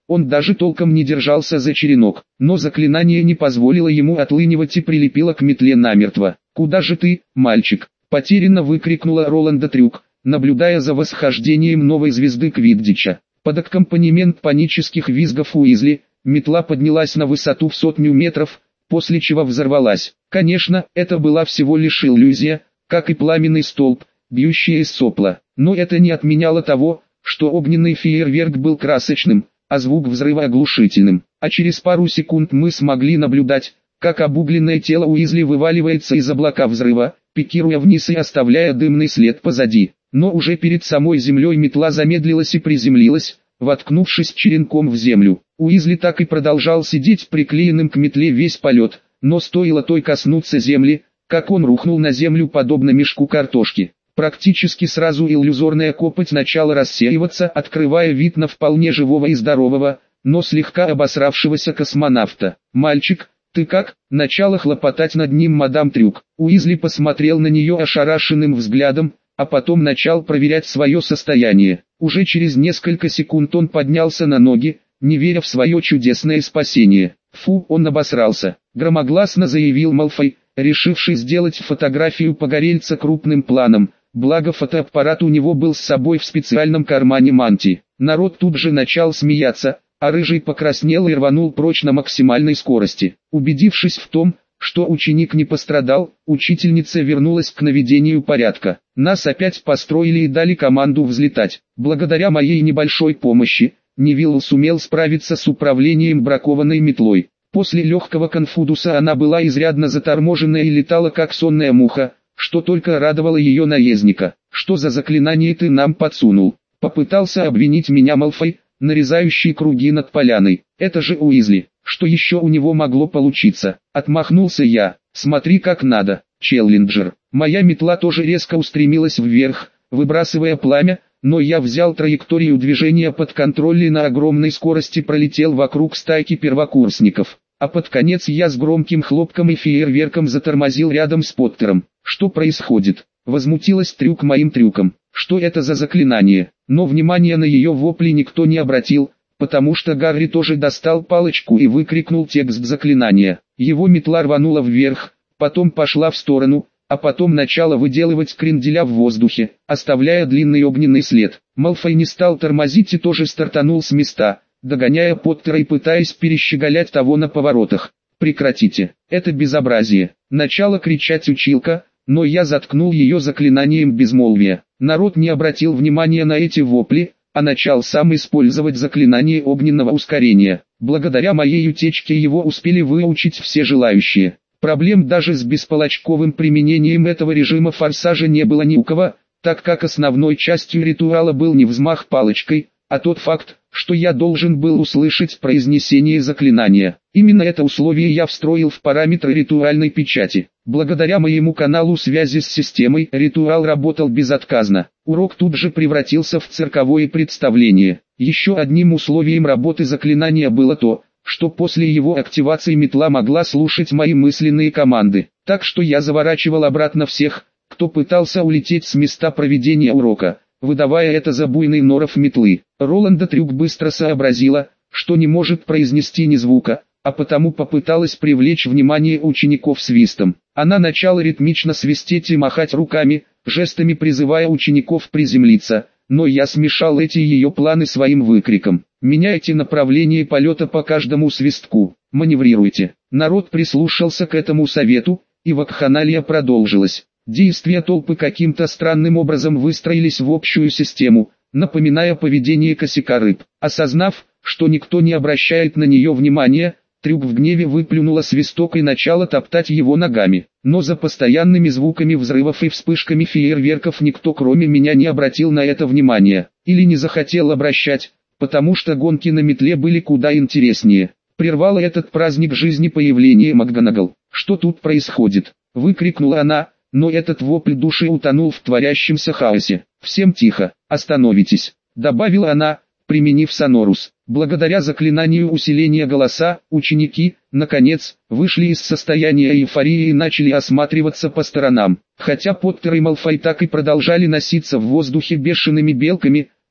Он даже толком не держался за черенок, но заклинание не позволило ему отлынивать и прилепило к метле намертво. «Куда же ты, мальчик?» – потерянно выкрикнула Роланда Трюк, наблюдая за восхождением новой звезды Квиддича. Под аккомпанемент панических визгов Уизли, метла поднялась на высоту в 100 метров, после чего взорвалась. Конечно, это была всего лишь иллюзия, как и пламенный столб, бьющий из сопла. Но это не отменяло того, что огненный фейерверк был красочным, а звук взрыва оглушительным. А через пару секунд мы смогли наблюдать, как обугленное тело Уизли вываливается из облака взрыва, пикируя вниз и оставляя дымный след позади. Но уже перед самой землей метла замедлилась и приземлилась, воткнувшись черенком в землю. Уизли так и продолжал сидеть приклеенным к метле весь полет, но стоило той коснуться земли, как он рухнул на землю подобно мешку картошки. Практически сразу иллюзорная копоть начала рассеиваться, открывая вид на вполне живого и здорового, но слегка обосравшегося космонавта. «Мальчик, ты как?» – начала хлопотать над ним мадам Трюк. Уизли посмотрел на нее ошарашенным взглядом, а потом начал проверять свое состояние. Уже через несколько секунд он поднялся на ноги, не веря в свое чудесное спасение. «Фу!» – он обосрался, громогласно заявил Малфой, решивший сделать фотографию погорельца крупным планом, благо фотоаппарат у него был с собой в специальном кармане мантии. Народ тут же начал смеяться, а рыжий покраснел и рванул прочь на максимальной скорости. Убедившись в том, что ученик не пострадал, учительница вернулась к наведению порядка. Нас опять построили и дали команду взлетать. Благодаря моей небольшой помощи, Невилл сумел справиться с управлением бракованной метлой. После легкого конфуза она была изрядно заторможена и летала как сонная муха, что только радовало ее наездника. «Что за заклинание ты нам подсунул?» — попытался обвинить меня Малфой, нарезающий круги над поляной. «Это же Уизли, что еще у него могло получиться?» — отмахнулся я. «Смотри как надо, Челленджер». Моя метла тоже резко устремилась вверх, выбрасывая пламя, но я взял траекторию движения под контроль и на огромной скорости пролетел вокруг стайки первокурсников. А под конец я с громким хлопком и фейерверком затормозил рядом с Поттером. «Что происходит?» — возмутилась Трюк моим трюком. «Что это за заклинание?» Но внимания на ее вопли никто не обратил, потому что Гарри тоже достал палочку и выкрикнул текст заклинания. Его метла рванула вверх, потом пошла в сторону, а потом начала выделывать кренделя в воздухе, оставляя длинный огненный след. Малфой не стал тормозить и тоже стартанул с места, догоняя Поттера и пытаясь перещеголять того на поворотах. «Прекратите, это безобразие!» — начала кричать училка, но я заткнул ее заклинанием безмолвия. Народ не обратил внимания на эти вопли, а начал сам использовать заклинание огненного ускорения. Благодаря моей утечке его успели выучить все желающие. Проблем даже с беспалочковым применением этого режима форсажа не было ни у кого, так как основной частью ритуала был не взмах палочкой, а тот факт, что я должен был услышать произнесение заклинания. Именно это условие я встроил в параметры ритуальной печати. Благодаря моему каналу связи с системой ритуал работал безотказно. Урок тут же превратился в цирковое представление. Еще одним условием работы заклинания было то, что после его активации метла могла слушать мои мысленные команды. Так что я заворачивал обратно всех, кто пытался улететь с места проведения урока, выдавая это за буйный норов метлы. Роланда Трюк быстро сообразила, что не может произнести ни звука, а потому попыталась привлечь внимание учеников свистом. Она начала ритмично свистеть и махать руками, жестами призывая учеников приземлиться, но я смешал эти ее планы своим выкриком. «Меняйте направление полета по каждому свистку, маневрируйте». Народ прислушался к этому совету, и вакханалия продолжилась. Действия толпы каким-то странным образом выстроились в общую систему, напоминая поведение косяка рыб. Осознав, что никто не обращает на нее внимания, Трюк в гневе выплюнула свисток и начала топтать его ногами. Но за постоянными звуками взрывов и вспышками фейерверков никто кроме меня не обратил на это внимания. Или не захотел обращать, потому что гонки на метле были куда интереснее. Прервало этот праздник жизни появление МакГонагал. «Что тут происходит?» — выкрикнула она, но этот вопль души утонул в творящемся хаосе. «Всем тихо, остановитесь», — добавила она, применив сонорус. Благодаря заклинанию усиления голоса, ученики, наконец, вышли из состояния эйфории и начали осматриваться по сторонам. Хотя Поттер и Малфой так и продолжали носиться в воздухе бешеными белками,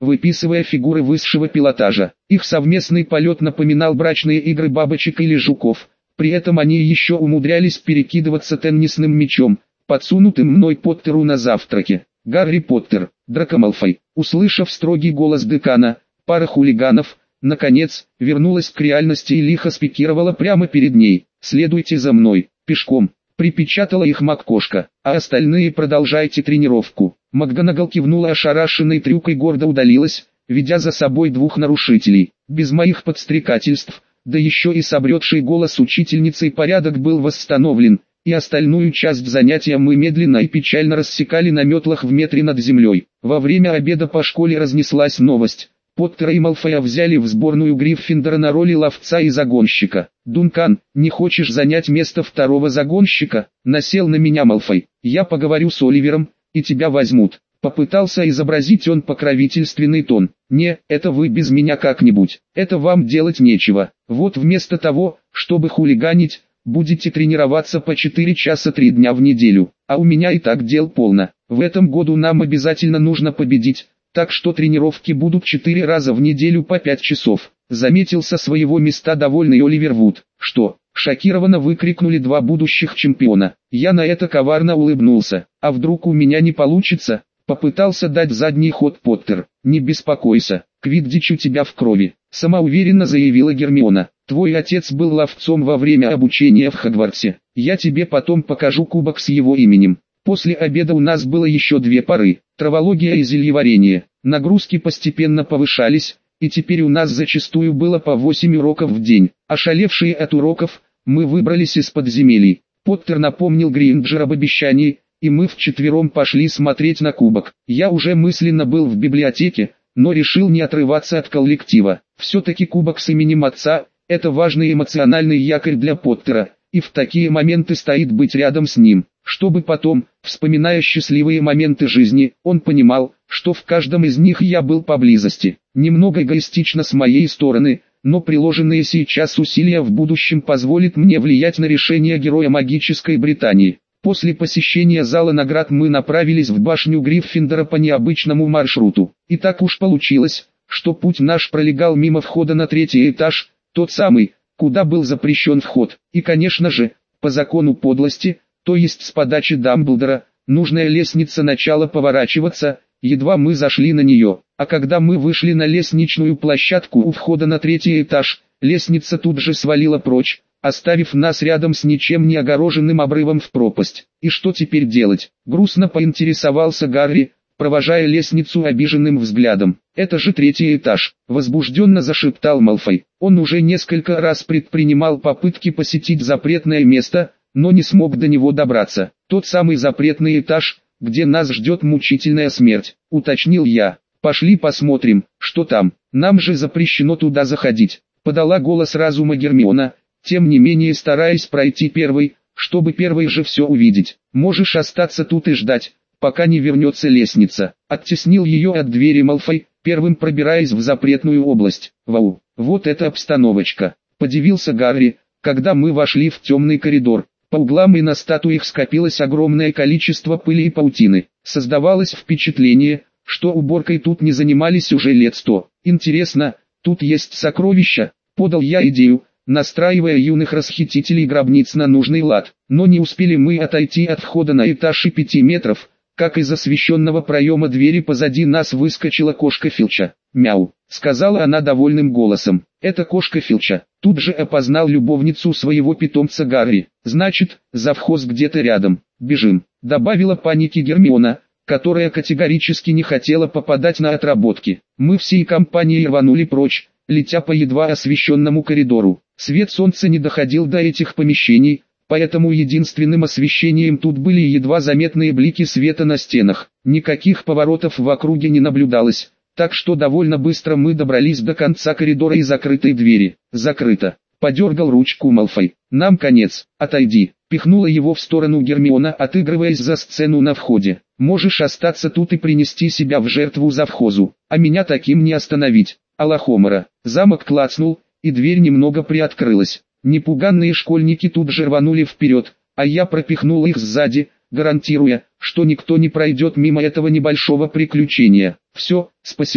выписывая фигуры высшего пилотажа. Их совместный полет напоминал брачные игры бабочек или жуков. При этом они еще умудрялись перекидываться теннисным мячом, подсунутым мной Поттеру на завтраке. Гарри Поттер, Драко Малфой. Услышав строгий голос декана, пара хулиганов, наконец, вернулась к реальности и лихо спикировала прямо перед ней. «Следуйте за мной, пешком», — припечатала их МакКошка, «а остальные продолжайте тренировку». МакГонагал кивнула ошарашенной трюкой, гордо удалилась, ведя за собой двух нарушителей. Без моих подстрекательств, да еще и с обретшей голос учительницей, порядок был восстановлен, и остальную часть занятия мы медленно и печально рассекали на метлах в метре над землей. Во время обеда по школе разнеслась новость. Поттера и Малфоя взяли в сборную Гриффиндора на роли ловца и загонщика. «Дункан, не хочешь занять место второго загонщика?» Насел на меня Малфой. «Я поговорю с Оливером, и тебя возьмут». Попытался изобразить он покровительственный тон. «Не, это вы без меня как-нибудь. Это вам делать нечего. Вот вместо того, чтобы хулиганить, будете тренироваться по 4 часа 3 дня в неделю. А у меня и так дел полно. В этом году нам обязательно нужно победить, так что тренировки будут 4 раза в неделю по 5 часов». Заметил со своего места довольный Оливер Вуд. «Что?» — шокированно выкрикнули два будущих чемпиона. Я на это коварно улыбнулся. «А вдруг у меня не получится?» Попытался дать задний ход Поттер. «Не беспокойся, квиддич у тебя в крови», — самоуверенно заявила Гермиона. «Твой отец был ловцом во время обучения в Хогвартсе. Я тебе потом покажу кубок с его именем». После обеда у нас было еще 2 пары – травология и зельеварение. Нагрузки постепенно повышались, и теперь у нас зачастую было по 8 уроков в день. Ошалевшие от уроков, мы выбрались из подземелий. Поттер напомнил Гринджер об обещании, и мы вчетвером пошли смотреть на кубок. Я уже мысленно был в библиотеке, но решил не отрываться от коллектива. Все-таки кубок с именем отца – это важный эмоциональный якорь для Поттера, и в такие моменты стоит быть рядом с ним, чтобы потом, вспоминая счастливые моменты жизни, он понимал, что в каждом из них я был поблизости. Немного эгоистично с моей стороны, но приложенные сейчас усилия в будущем позволят мне влиять на решение героя магической Британии. После посещения зала наград мы направились в башню Гриффиндора по необычному маршруту. И так уж получилось, что путь наш пролегал мимо входа на 3-й этаж, тот самый, куда был запрещен вход. И, конечно же, по закону подлости, то есть с подачи Дамблдора, нужная лестница начала поворачиваться, едва мы зашли на нее. А когда мы вышли на лестничную площадку у входа на 3-й этаж, лестница тут же свалила прочь, оставив нас рядом с ничем не огороженным обрывом в пропасть. «И что теперь делать?» — грустно поинтересовался Гарри, провожая лестницу обиженным взглядом. «Это же 3-й этаж», — возбужденно зашептал Малфой. Он уже несколько раз предпринимал попытки посетить запретное место, но не смог до него добраться. «Тот самый запретный этаж, где нас ждет мучительная смерть», — уточнил я. «Пошли посмотрим, что там. Нам же запрещено туда заходить», — подала голос разума Гермиона, тем не менее стараясь пройти первой, чтобы первой же все увидеть. «Можешь остаться тут и ждать, пока не вернется лестница», — оттеснил ее от двери Малфой, первым пробираясь в запретную область. «Вау, вот эта обстановочка», — подивился Гарри, когда мы вошли в темный коридор. По углам и на статуях скопилось огромное количество пыли и паутины. Создавалось впечатление, что уборкой тут не занимались уже лет 100. «Интересно, тут есть сокровища?» — подал я идею, настраивая юных расхитителей гробниц на нужный лад. Но не успели мы отойти от входа на этаж и 5 метров, как из освещенного проема двери позади нас выскочила кошка Филча. «Мяу», — сказала она довольным голосом. «Это кошка Филча». Тут же опознал любовницу своего питомца Гарри. «Значит, завхоз где-то рядом. Бежим», — добавила паники Гермиона, которая категорически не хотела попадать на отработки. Мы всей компанией рванули прочь, летя по едва освещенному коридору. Свет солнца не доходил до этих помещений, поэтому единственным освещением тут были едва заметные блики света на стенах. Никаких поворотов в округе не наблюдалось, так что довольно быстро мы добрались до конца коридора и закрытой двери. «Закрыто», — подергал ручку Малфой. «Нам конец, отойди», — пихнула его в сторону Гермиона, отыгрываясь за сцену на входе. «Можешь остаться тут и принести себя в жертву завхозу, а меня таким не остановить». Алахомора. Замок клацнул, и дверь немного приоткрылась. Непуганные школьники тут же рванули вперед, а я пропихнул их сзади, гарантируя, что никто не пройдет мимо этого небольшого приключения. Все, спасены.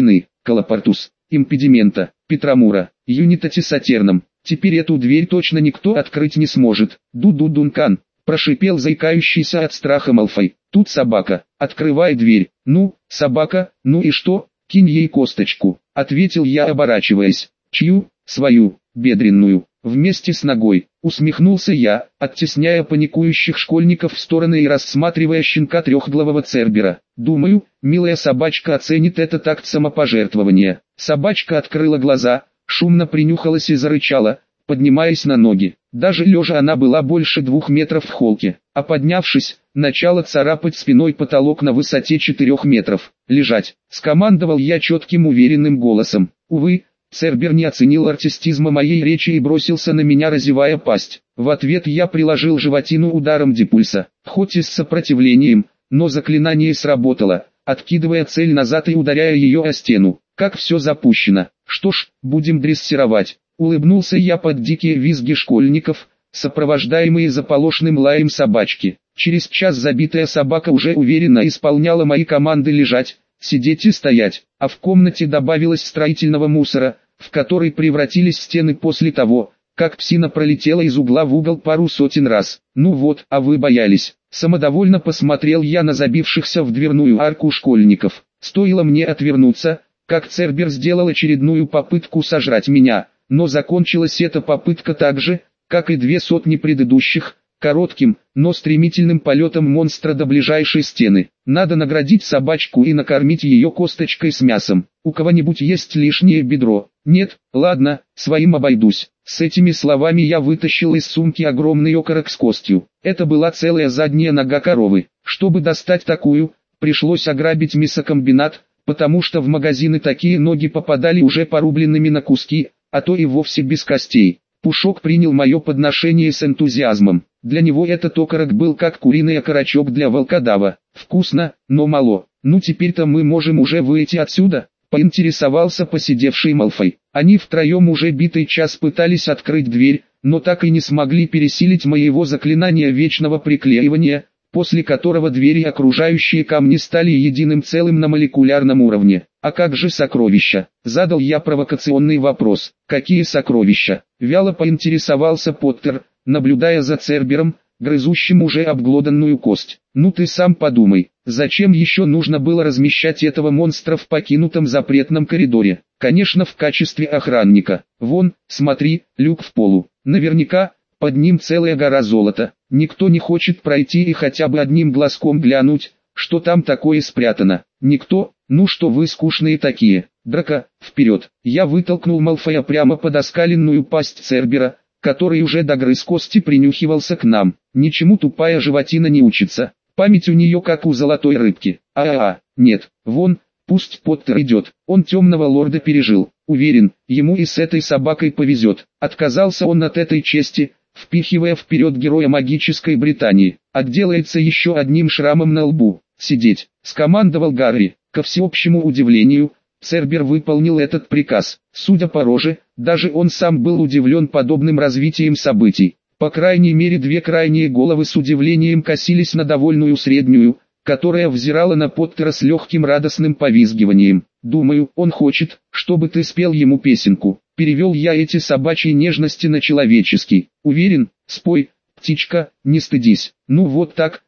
колопортус, импедимента, Петрамура, юнитатис атерном. Теперь эту дверь точно никто открыть не сможет. Ду-ду Дункан, прошипел заикающийся от страха Малфой. Тут собака, открывай дверь. Ну, собака, ну и что, кинь ей косточку, ответил я, оборачиваясь. Чью? Свою, бедренную, вместе с ногой, усмехнулся я, оттесняя паникующих школьников в стороны и рассматривая щенка трехглавого цербера. Думаю, милая собачка оценит этот акт самопожертвования. Собачка открыла глаза, шумно принюхалась и зарычала, поднимаясь на ноги. Даже лежа она была больше 2 метров в холке, а поднявшись, начала царапать спиной потолок на высоте 4 метров. «Лежать!» — скомандовал я четким уверенным голосом. Увы, цербер не оценил артистизма моей речи и бросился на меня, разевая пасть. В ответ я приложил животину ударом дипульса, хоть и с сопротивлением, но заклинание сработало, откидывая цель назад и ударяя ее о стену. Как все запущено. Что ж, будем дрессировать. Улыбнулся я под дикие визги школьников, сопровождаемые заполошным лаем собачки. Через час забитая собака уже уверенно исполняла мои команды лежать, сидеть и стоять, а в комнате добавилось строительного мусора, в который превратились стены после того, как псина пролетела из угла в угол пару сотен раз. Ну вот, а вы боялись. Самодовольно посмотрел я на забившихся в дверную арку школьников. Стоило мне отвернуться, как цербер сделал очередную попытку сожрать меня, но закончилась эта попытка так же, как и 200 предыдущих, коротким, но стремительным полетом монстра до ближайшей стены. Надо наградить собачку и накормить ее косточкой с мясом. У кого-нибудь есть лишнее бедро? Нет? Ладно, своим обойдусь. С этими словами я вытащил из сумки огромный окорок с костью. Это была целая задняя нога коровы. Чтобы достать такую, пришлось ограбить мясокомбинат, потому что в магазины такие ноги попадали уже порубленными на куски, а то и вовсе без костей. Пушок принял мое подношение с энтузиазмом. Для него этот окорок был как куриный окорочок для волкодава. Вкусно, но мало. Ну теперь-то мы можем уже выйти отсюда, поинтересовался посидевший Малфой. Они втроем уже битый час пытались открыть дверь, но так и не смогли пересилить моего заклинания вечного приклеивания, после которого двери и окружающие камни стали единым целым на молекулярном уровне. «А как же сокровища?» — задал я провокационный вопрос. «Какие сокровища?» — вяло поинтересовался Поттер, наблюдая за цербером, грызущим уже обглоданную кость. «Ну ты сам подумай, зачем еще нужно было размещать этого монстра в покинутом запретном коридоре? Конечно, в качестве охранника. Вон, смотри, люк в полу. Наверняка под ним целая гора золота. Никто не хочет пройти и хотя бы одним глазком глянуть, что там такое спрятано. Никто. Ну что вы скучные такие. Драко, вперед!» Я вытолкнул Малфоя прямо под оскаленную пасть цербера, который уже догрыз кости, принюхивался к нам. Ничему тупая животина не учится. Память у нее как у золотой рыбки. Нет, вон, пусть Поттер идет. Он темного лорда пережил. Уверен, ему и с этой собакой повезет. Отказался он от этой чести, впихивая вперед героя магической Британии. Отделается еще одним шрамом на лбу. «Сидеть!» — скомандовал Гарри. Ко всеобщему удивлению, цербер выполнил этот приказ. Судя по роже, даже он сам был удивлен подобным развитием событий. По крайней мере 2 крайние головы с удивлением косились на довольную среднюю, которая взирала на Поттера с легким радостным повизгиванием. «Думаю, он хочет, чтобы ты спел ему песенку». Перевел я эти собачьи нежности на человеческий. «Уверен, спой, птичка, не стыдись». Ну вот так,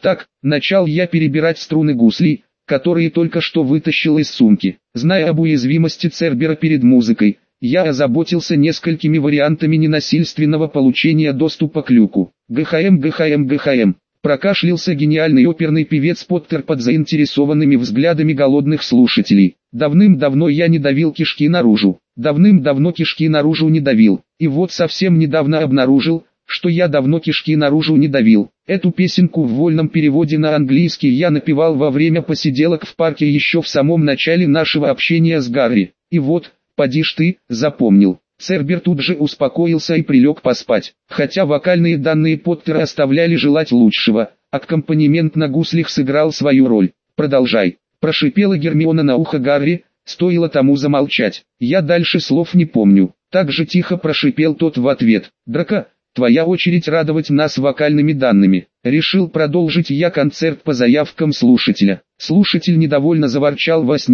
начал я перебирать струны гуслей, которые только что вытащил из сумки. Зная об уязвимости цербера перед музыкой, я озаботился несколькими вариантами ненасильственного получения доступа к люку. ГХМ. Прокашлялся гениальный оперный певец Поттер под заинтересованными взглядами голодных слушателей. Давным-давно я не давил кишки наружу. Давным-давно кишки наружу не давил. И вот совсем недавно обнаружил, что я давно кишки наружу не давил. Эту песенку в вольном переводе на английский я напевал во время посиделок в парке еще в самом начале нашего общения с Гарри. И вот, поди ж ты, запомнил. Цербер тут же успокоился и прилег поспать. Хотя вокальные данные Поттера оставляли желать лучшего, аккомпанемент на гуслях сыграл свою роль. «Продолжай», – прошипела Гермиона на ухо Гарри, стоило тому замолчать. «Я дальше слов не помню». Так же тихо прошипел тот в ответ. «Драко, твоя очередь радовать нас вокальными данными». Решил продолжить я концерт по заявкам слушателя. Слушатель недовольно заворчал во сне,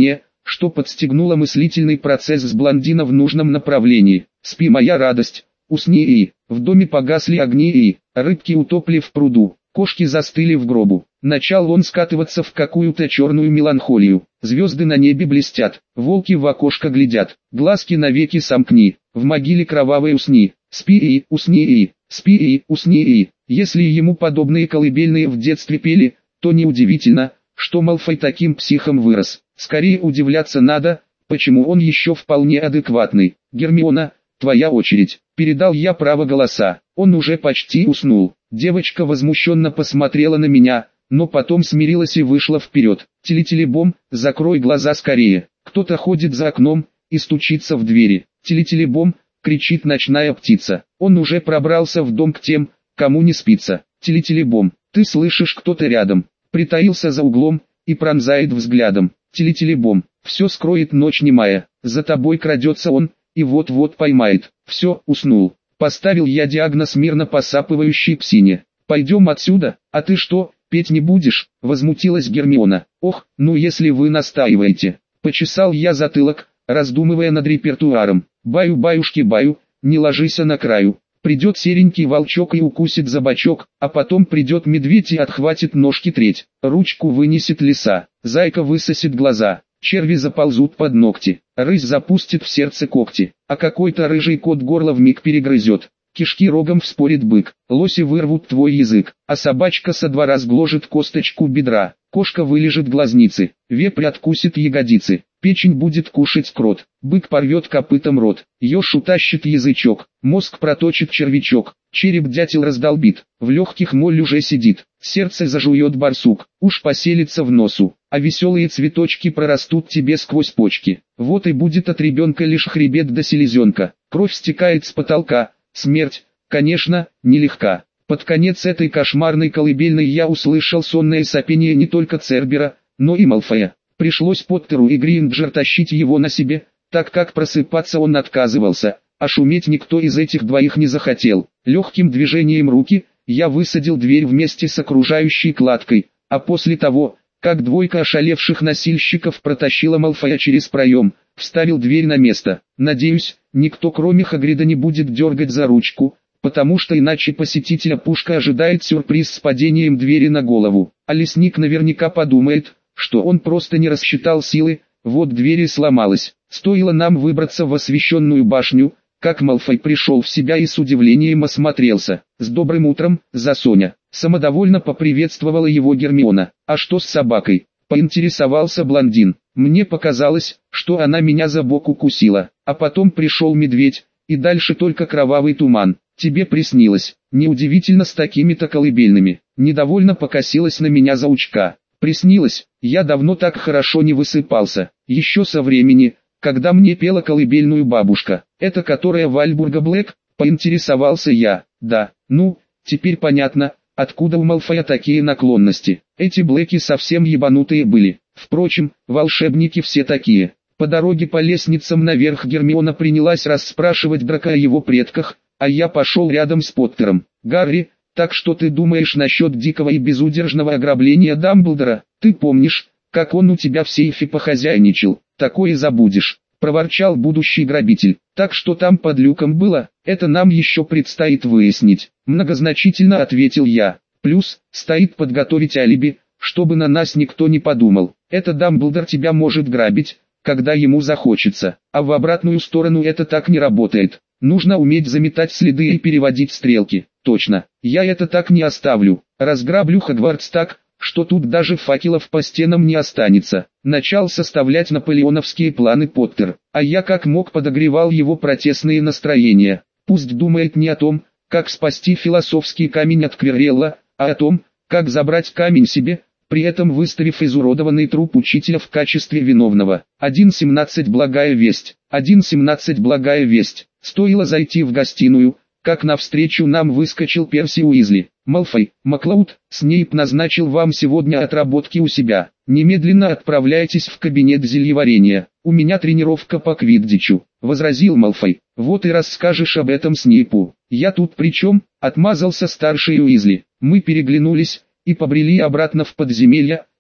что подстегнуло мыслительный процесс с блондина в нужном направлении. «Спи, моя радость, усни и...» В доме погасли огни и... Рыбки утопли в пруду, кошки застыли в гробу. Начал он скатываться в какую-то черную меланхолию. Звезды на небе блестят, волки в окошко глядят, глазки навеки сомкни, в могиле кровавой усни. Спи и усни и, спи и усни и. Если ему подобные колыбельные в детстве пели, то неудивительно, что Малфой таким психом вырос. Скорее удивляться надо, почему он еще вполне адекватный. «Гермиона, твоя очередь», — передал я право голоса. Он уже почти уснул. Девочка возмущенно посмотрела на меня, но потом смирилась и вышла вперед. «Телетелебом, закрой глаза скорее. Кто-то ходит за окном и стучится в двери. Телетелебом», — кричит ночная птица. Он уже пробрался в дом к тем, кому не спится. «Телетелебом, ты слышишь, кто-то рядом?» Притаился за углом и пронзает взглядом. «Телетелебом, все скроет ночь немая. За тобой крадется он и вот-вот поймает». «Все, уснул». Поставил я диагноз мирно посапывающей псине. «Пойдем отсюда, а ты что, петь не будешь?» — возмутилась Гермиона. «Ох, ну если вы настаиваете». Почесал я затылок, раздумывая над репертуаром. «Баю-баюшки-баю, не ложися на краю. Придет серенький волчок и укусит за бочок, а потом придет медведь и отхватит ножки треть. Ручку вынесет лиса, зайка высосет глаза, черви заползут под ногти, рысь запустит в сердце когти, а какой-то рыжий кот горло вмиг перегрызет. Кишки рогом вспорит бык, лоси вырвут твой язык, а собачка со двора сгложит косточку бедра, кошка вылежит глазницы, вепрь откусит ягодицы, печень будет кушать крот, бык порвет копытом рот, еж утащит язычок, мозг проточит червячок, череп дятел раздолбит, в легких моль уже сидит, сердце зажует барсук, уж поселится в носу, а веселые цветочки прорастут тебе сквозь почки. Вот и будет от ребенка лишь хребет да селезенка, кровь стекает с потолка. Смерть, конечно, нелегка. Под конец этой кошмарной колыбельной я услышал сонное сопение не только Цербера, но и Малфоя. Пришлось Поттеру и Гринджер тащить его на себе, так как просыпаться он отказывался, а шуметь никто из этих двоих не захотел. Легким движением руки я высадил дверь вместе с окружающей кладкой, а после того, как двойка ошалевших носильщиков протащила Малфоя через проем, вставил дверь на место. Надеюсь, никто кроме Хагрида не будет дергать за ручку, потому что иначе посетителя пушка ожидает сюрприз с падением двери на голову. А лесник наверняка подумает, что он просто не рассчитал силы, вот дверь и сломалась. Стоило нам выбраться в освещенную башню, как Малфой пришел в себя и с удивлением осмотрелся. «С добрым утром, Засоня!» Самодовольно поприветствовала его Гермиона. «А что с собакой?» — поинтересовался блондин. «Мне показалось, что она меня за бок укусила, а потом пришел медведь, и дальше только кровавый туман. Тебе приснилось. Неудивительно с такими-то колыбельными». Недовольно покосилась на меня заучка. «Приснилось, я давно так хорошо не высыпался, еще со времени, когда мне пела колыбельную бабушка. Это которая Вальбурга Блэк?» — поинтересовался я. «Да, ну, теперь понятно, откуда у Малфоя такие наклонности. Эти Блэки совсем ебанутые были. Впрочем, волшебники все такие». По дороге по лестницам наверх Гермиона принялась расспрашивать Драко о его предках, а я пошел рядом с Поттером. «Гарри, так что ты думаешь насчет дикого и безудержного ограбления Дамблдора? Ты помнишь, как он у тебя в сейфе похозяйничал? Такое забудешь», — проворчал будущий грабитель. «Так что там под люком было, это нам еще предстоит выяснить», — многозначительно ответил я. «Плюс, стоит подготовить алиби, чтобы на нас никто не подумал. Это Дамблдор тебя может грабить, когда ему захочется, а в обратную сторону это так не работает. Нужно уметь заметать следы и переводить стрелки». «Точно, я это так не оставлю. Разграблю Хогвартс так, что тут даже факелов по стенам не останется». Начал составлять наполеоновские планы Поттер, а я как мог подогревал его протестные настроения. Пусть думает не о том, как спасти философский камень от Квиррелла, а о том, как забрать камень себе, при этом выставив изуродованный труп учителя в качестве виновного. 1.17 благая весть. 1.17 благая весть. Стоило зайти в гостиную, как навстречу нам выскочил Перси Уизли. «Малфой, Маклауд, Снейп назначил вам сегодня отработки у себя. Немедленно отправляйтесь в кабинет зельеварения. У меня тренировка по квиддичу», — возразил Малфой. «Вот и расскажешь об этом Снейпу». «Я тут при чем?» — отмазался старший Уизли. Мы переглянулись и побрели обратно в подземелье,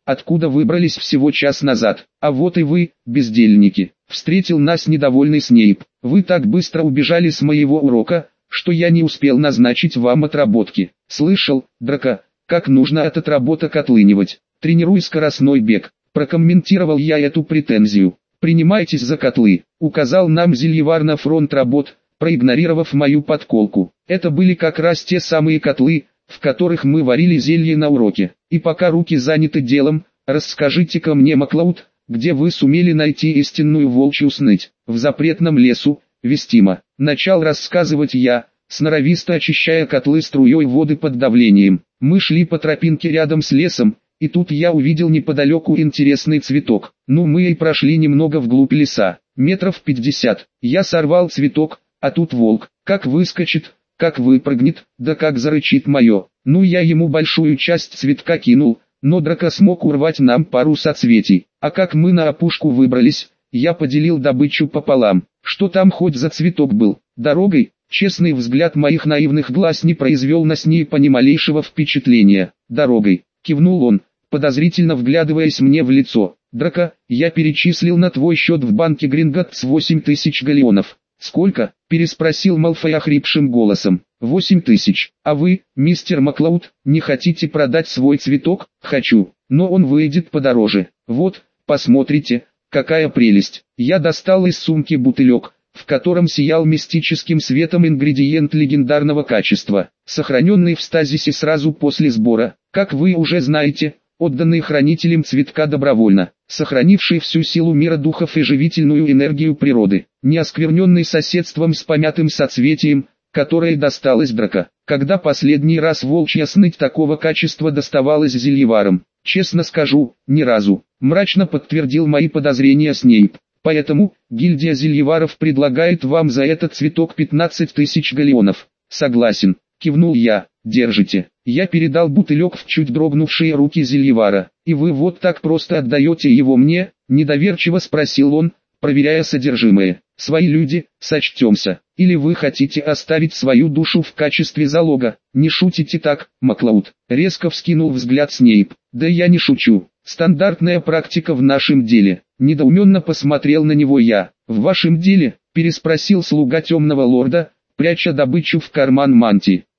откуда выбрались всего час назад. А вот и вы, бездельники. Встретил нас недовольный Снейп. Вы так быстро убежали с моего урока, что я не успел назначить вам отработки. Слышал, Драко, как нужно от отработок отлынивать. Тренируй скоростной бег. Прокомментировал я эту претензию. Принимайтесь за котлы. Указал нам зельевар на фронт работ, проигнорировав мою подколку. Это были как раз те самые котлы, в которых мы варили зелье на уроке. И пока руки заняты делом, расскажите-ка мне, Маклауд, где вы сумели найти истинную волчью сныть? В запретном лесу, вестимо. Начал рассказывать я, сноровисто очищая котлы струей воды под давлением. Мы шли по тропинке рядом с лесом, и тут я увидел неподалеку интересный цветок. Ну мы и прошли немного вглубь леса, метров 50. Я сорвал цветок, а тут волк, как выскочит, как выпрыгнет, да как зарычит мое. Ну я ему большую часть цветка кинул, но Драко смог урвать нам пару соцветий. А как мы на опушку выбрались, я поделил добычу пополам. Что там хоть за цветок был? Дорогой? Честный взгляд моих наивных глаз не произвел на Снейпа ни малейшего впечатления. Дорогой, кивнул он, подозрительно вглядываясь мне в лицо. Драко, я перечислил на твой счет в банке Гринготтс 8000 галеонов. Сколько? Переспросил Малфой охрипшим голосом. 8000. А вы, мистер Маклауд, не хотите продать свой цветок? Хочу, но он выйдет подороже. Вот, посмотрите, какая прелесть. Я достал из сумки бутылек, в котором сиял мистическим светом ингредиент легендарного качества, сохраненный в стазисе сразу после сбора. Как вы уже знаете, отданный хранителем цветка добровольно, сохранивший всю силу мира духов и живительную энергию природы, не оскверненный соседством с помятым соцветием, которое досталось Драко. Когда последний раз волчья сныть такого качества доставалась зельеварам? Честно скажу, ни разу. Мрачно подтвердил мои подозрения Снейп. Поэтому, гильдия зельеваров предлагает вам за этот цветок 15 тысяч галеонов. Согласен, кивнул я. Держите. Я передал бутылек в чуть дрогнувшие руки зельевара. И вы вот так просто отдаете его мне? Недоверчиво спросил он, проверяя содержимое. Свои люди, сочтемся. Или вы хотите оставить свою душу в качестве залога? Не шутите так, Маклауд. Резко вскинул взгляд Снейп. Да я не шучу. Стандартная практика в нашем деле. Недоуменно посмотрел на него я. В вашем деле? Переспросил слуга темного лорда, пряча добычу в карман мантии.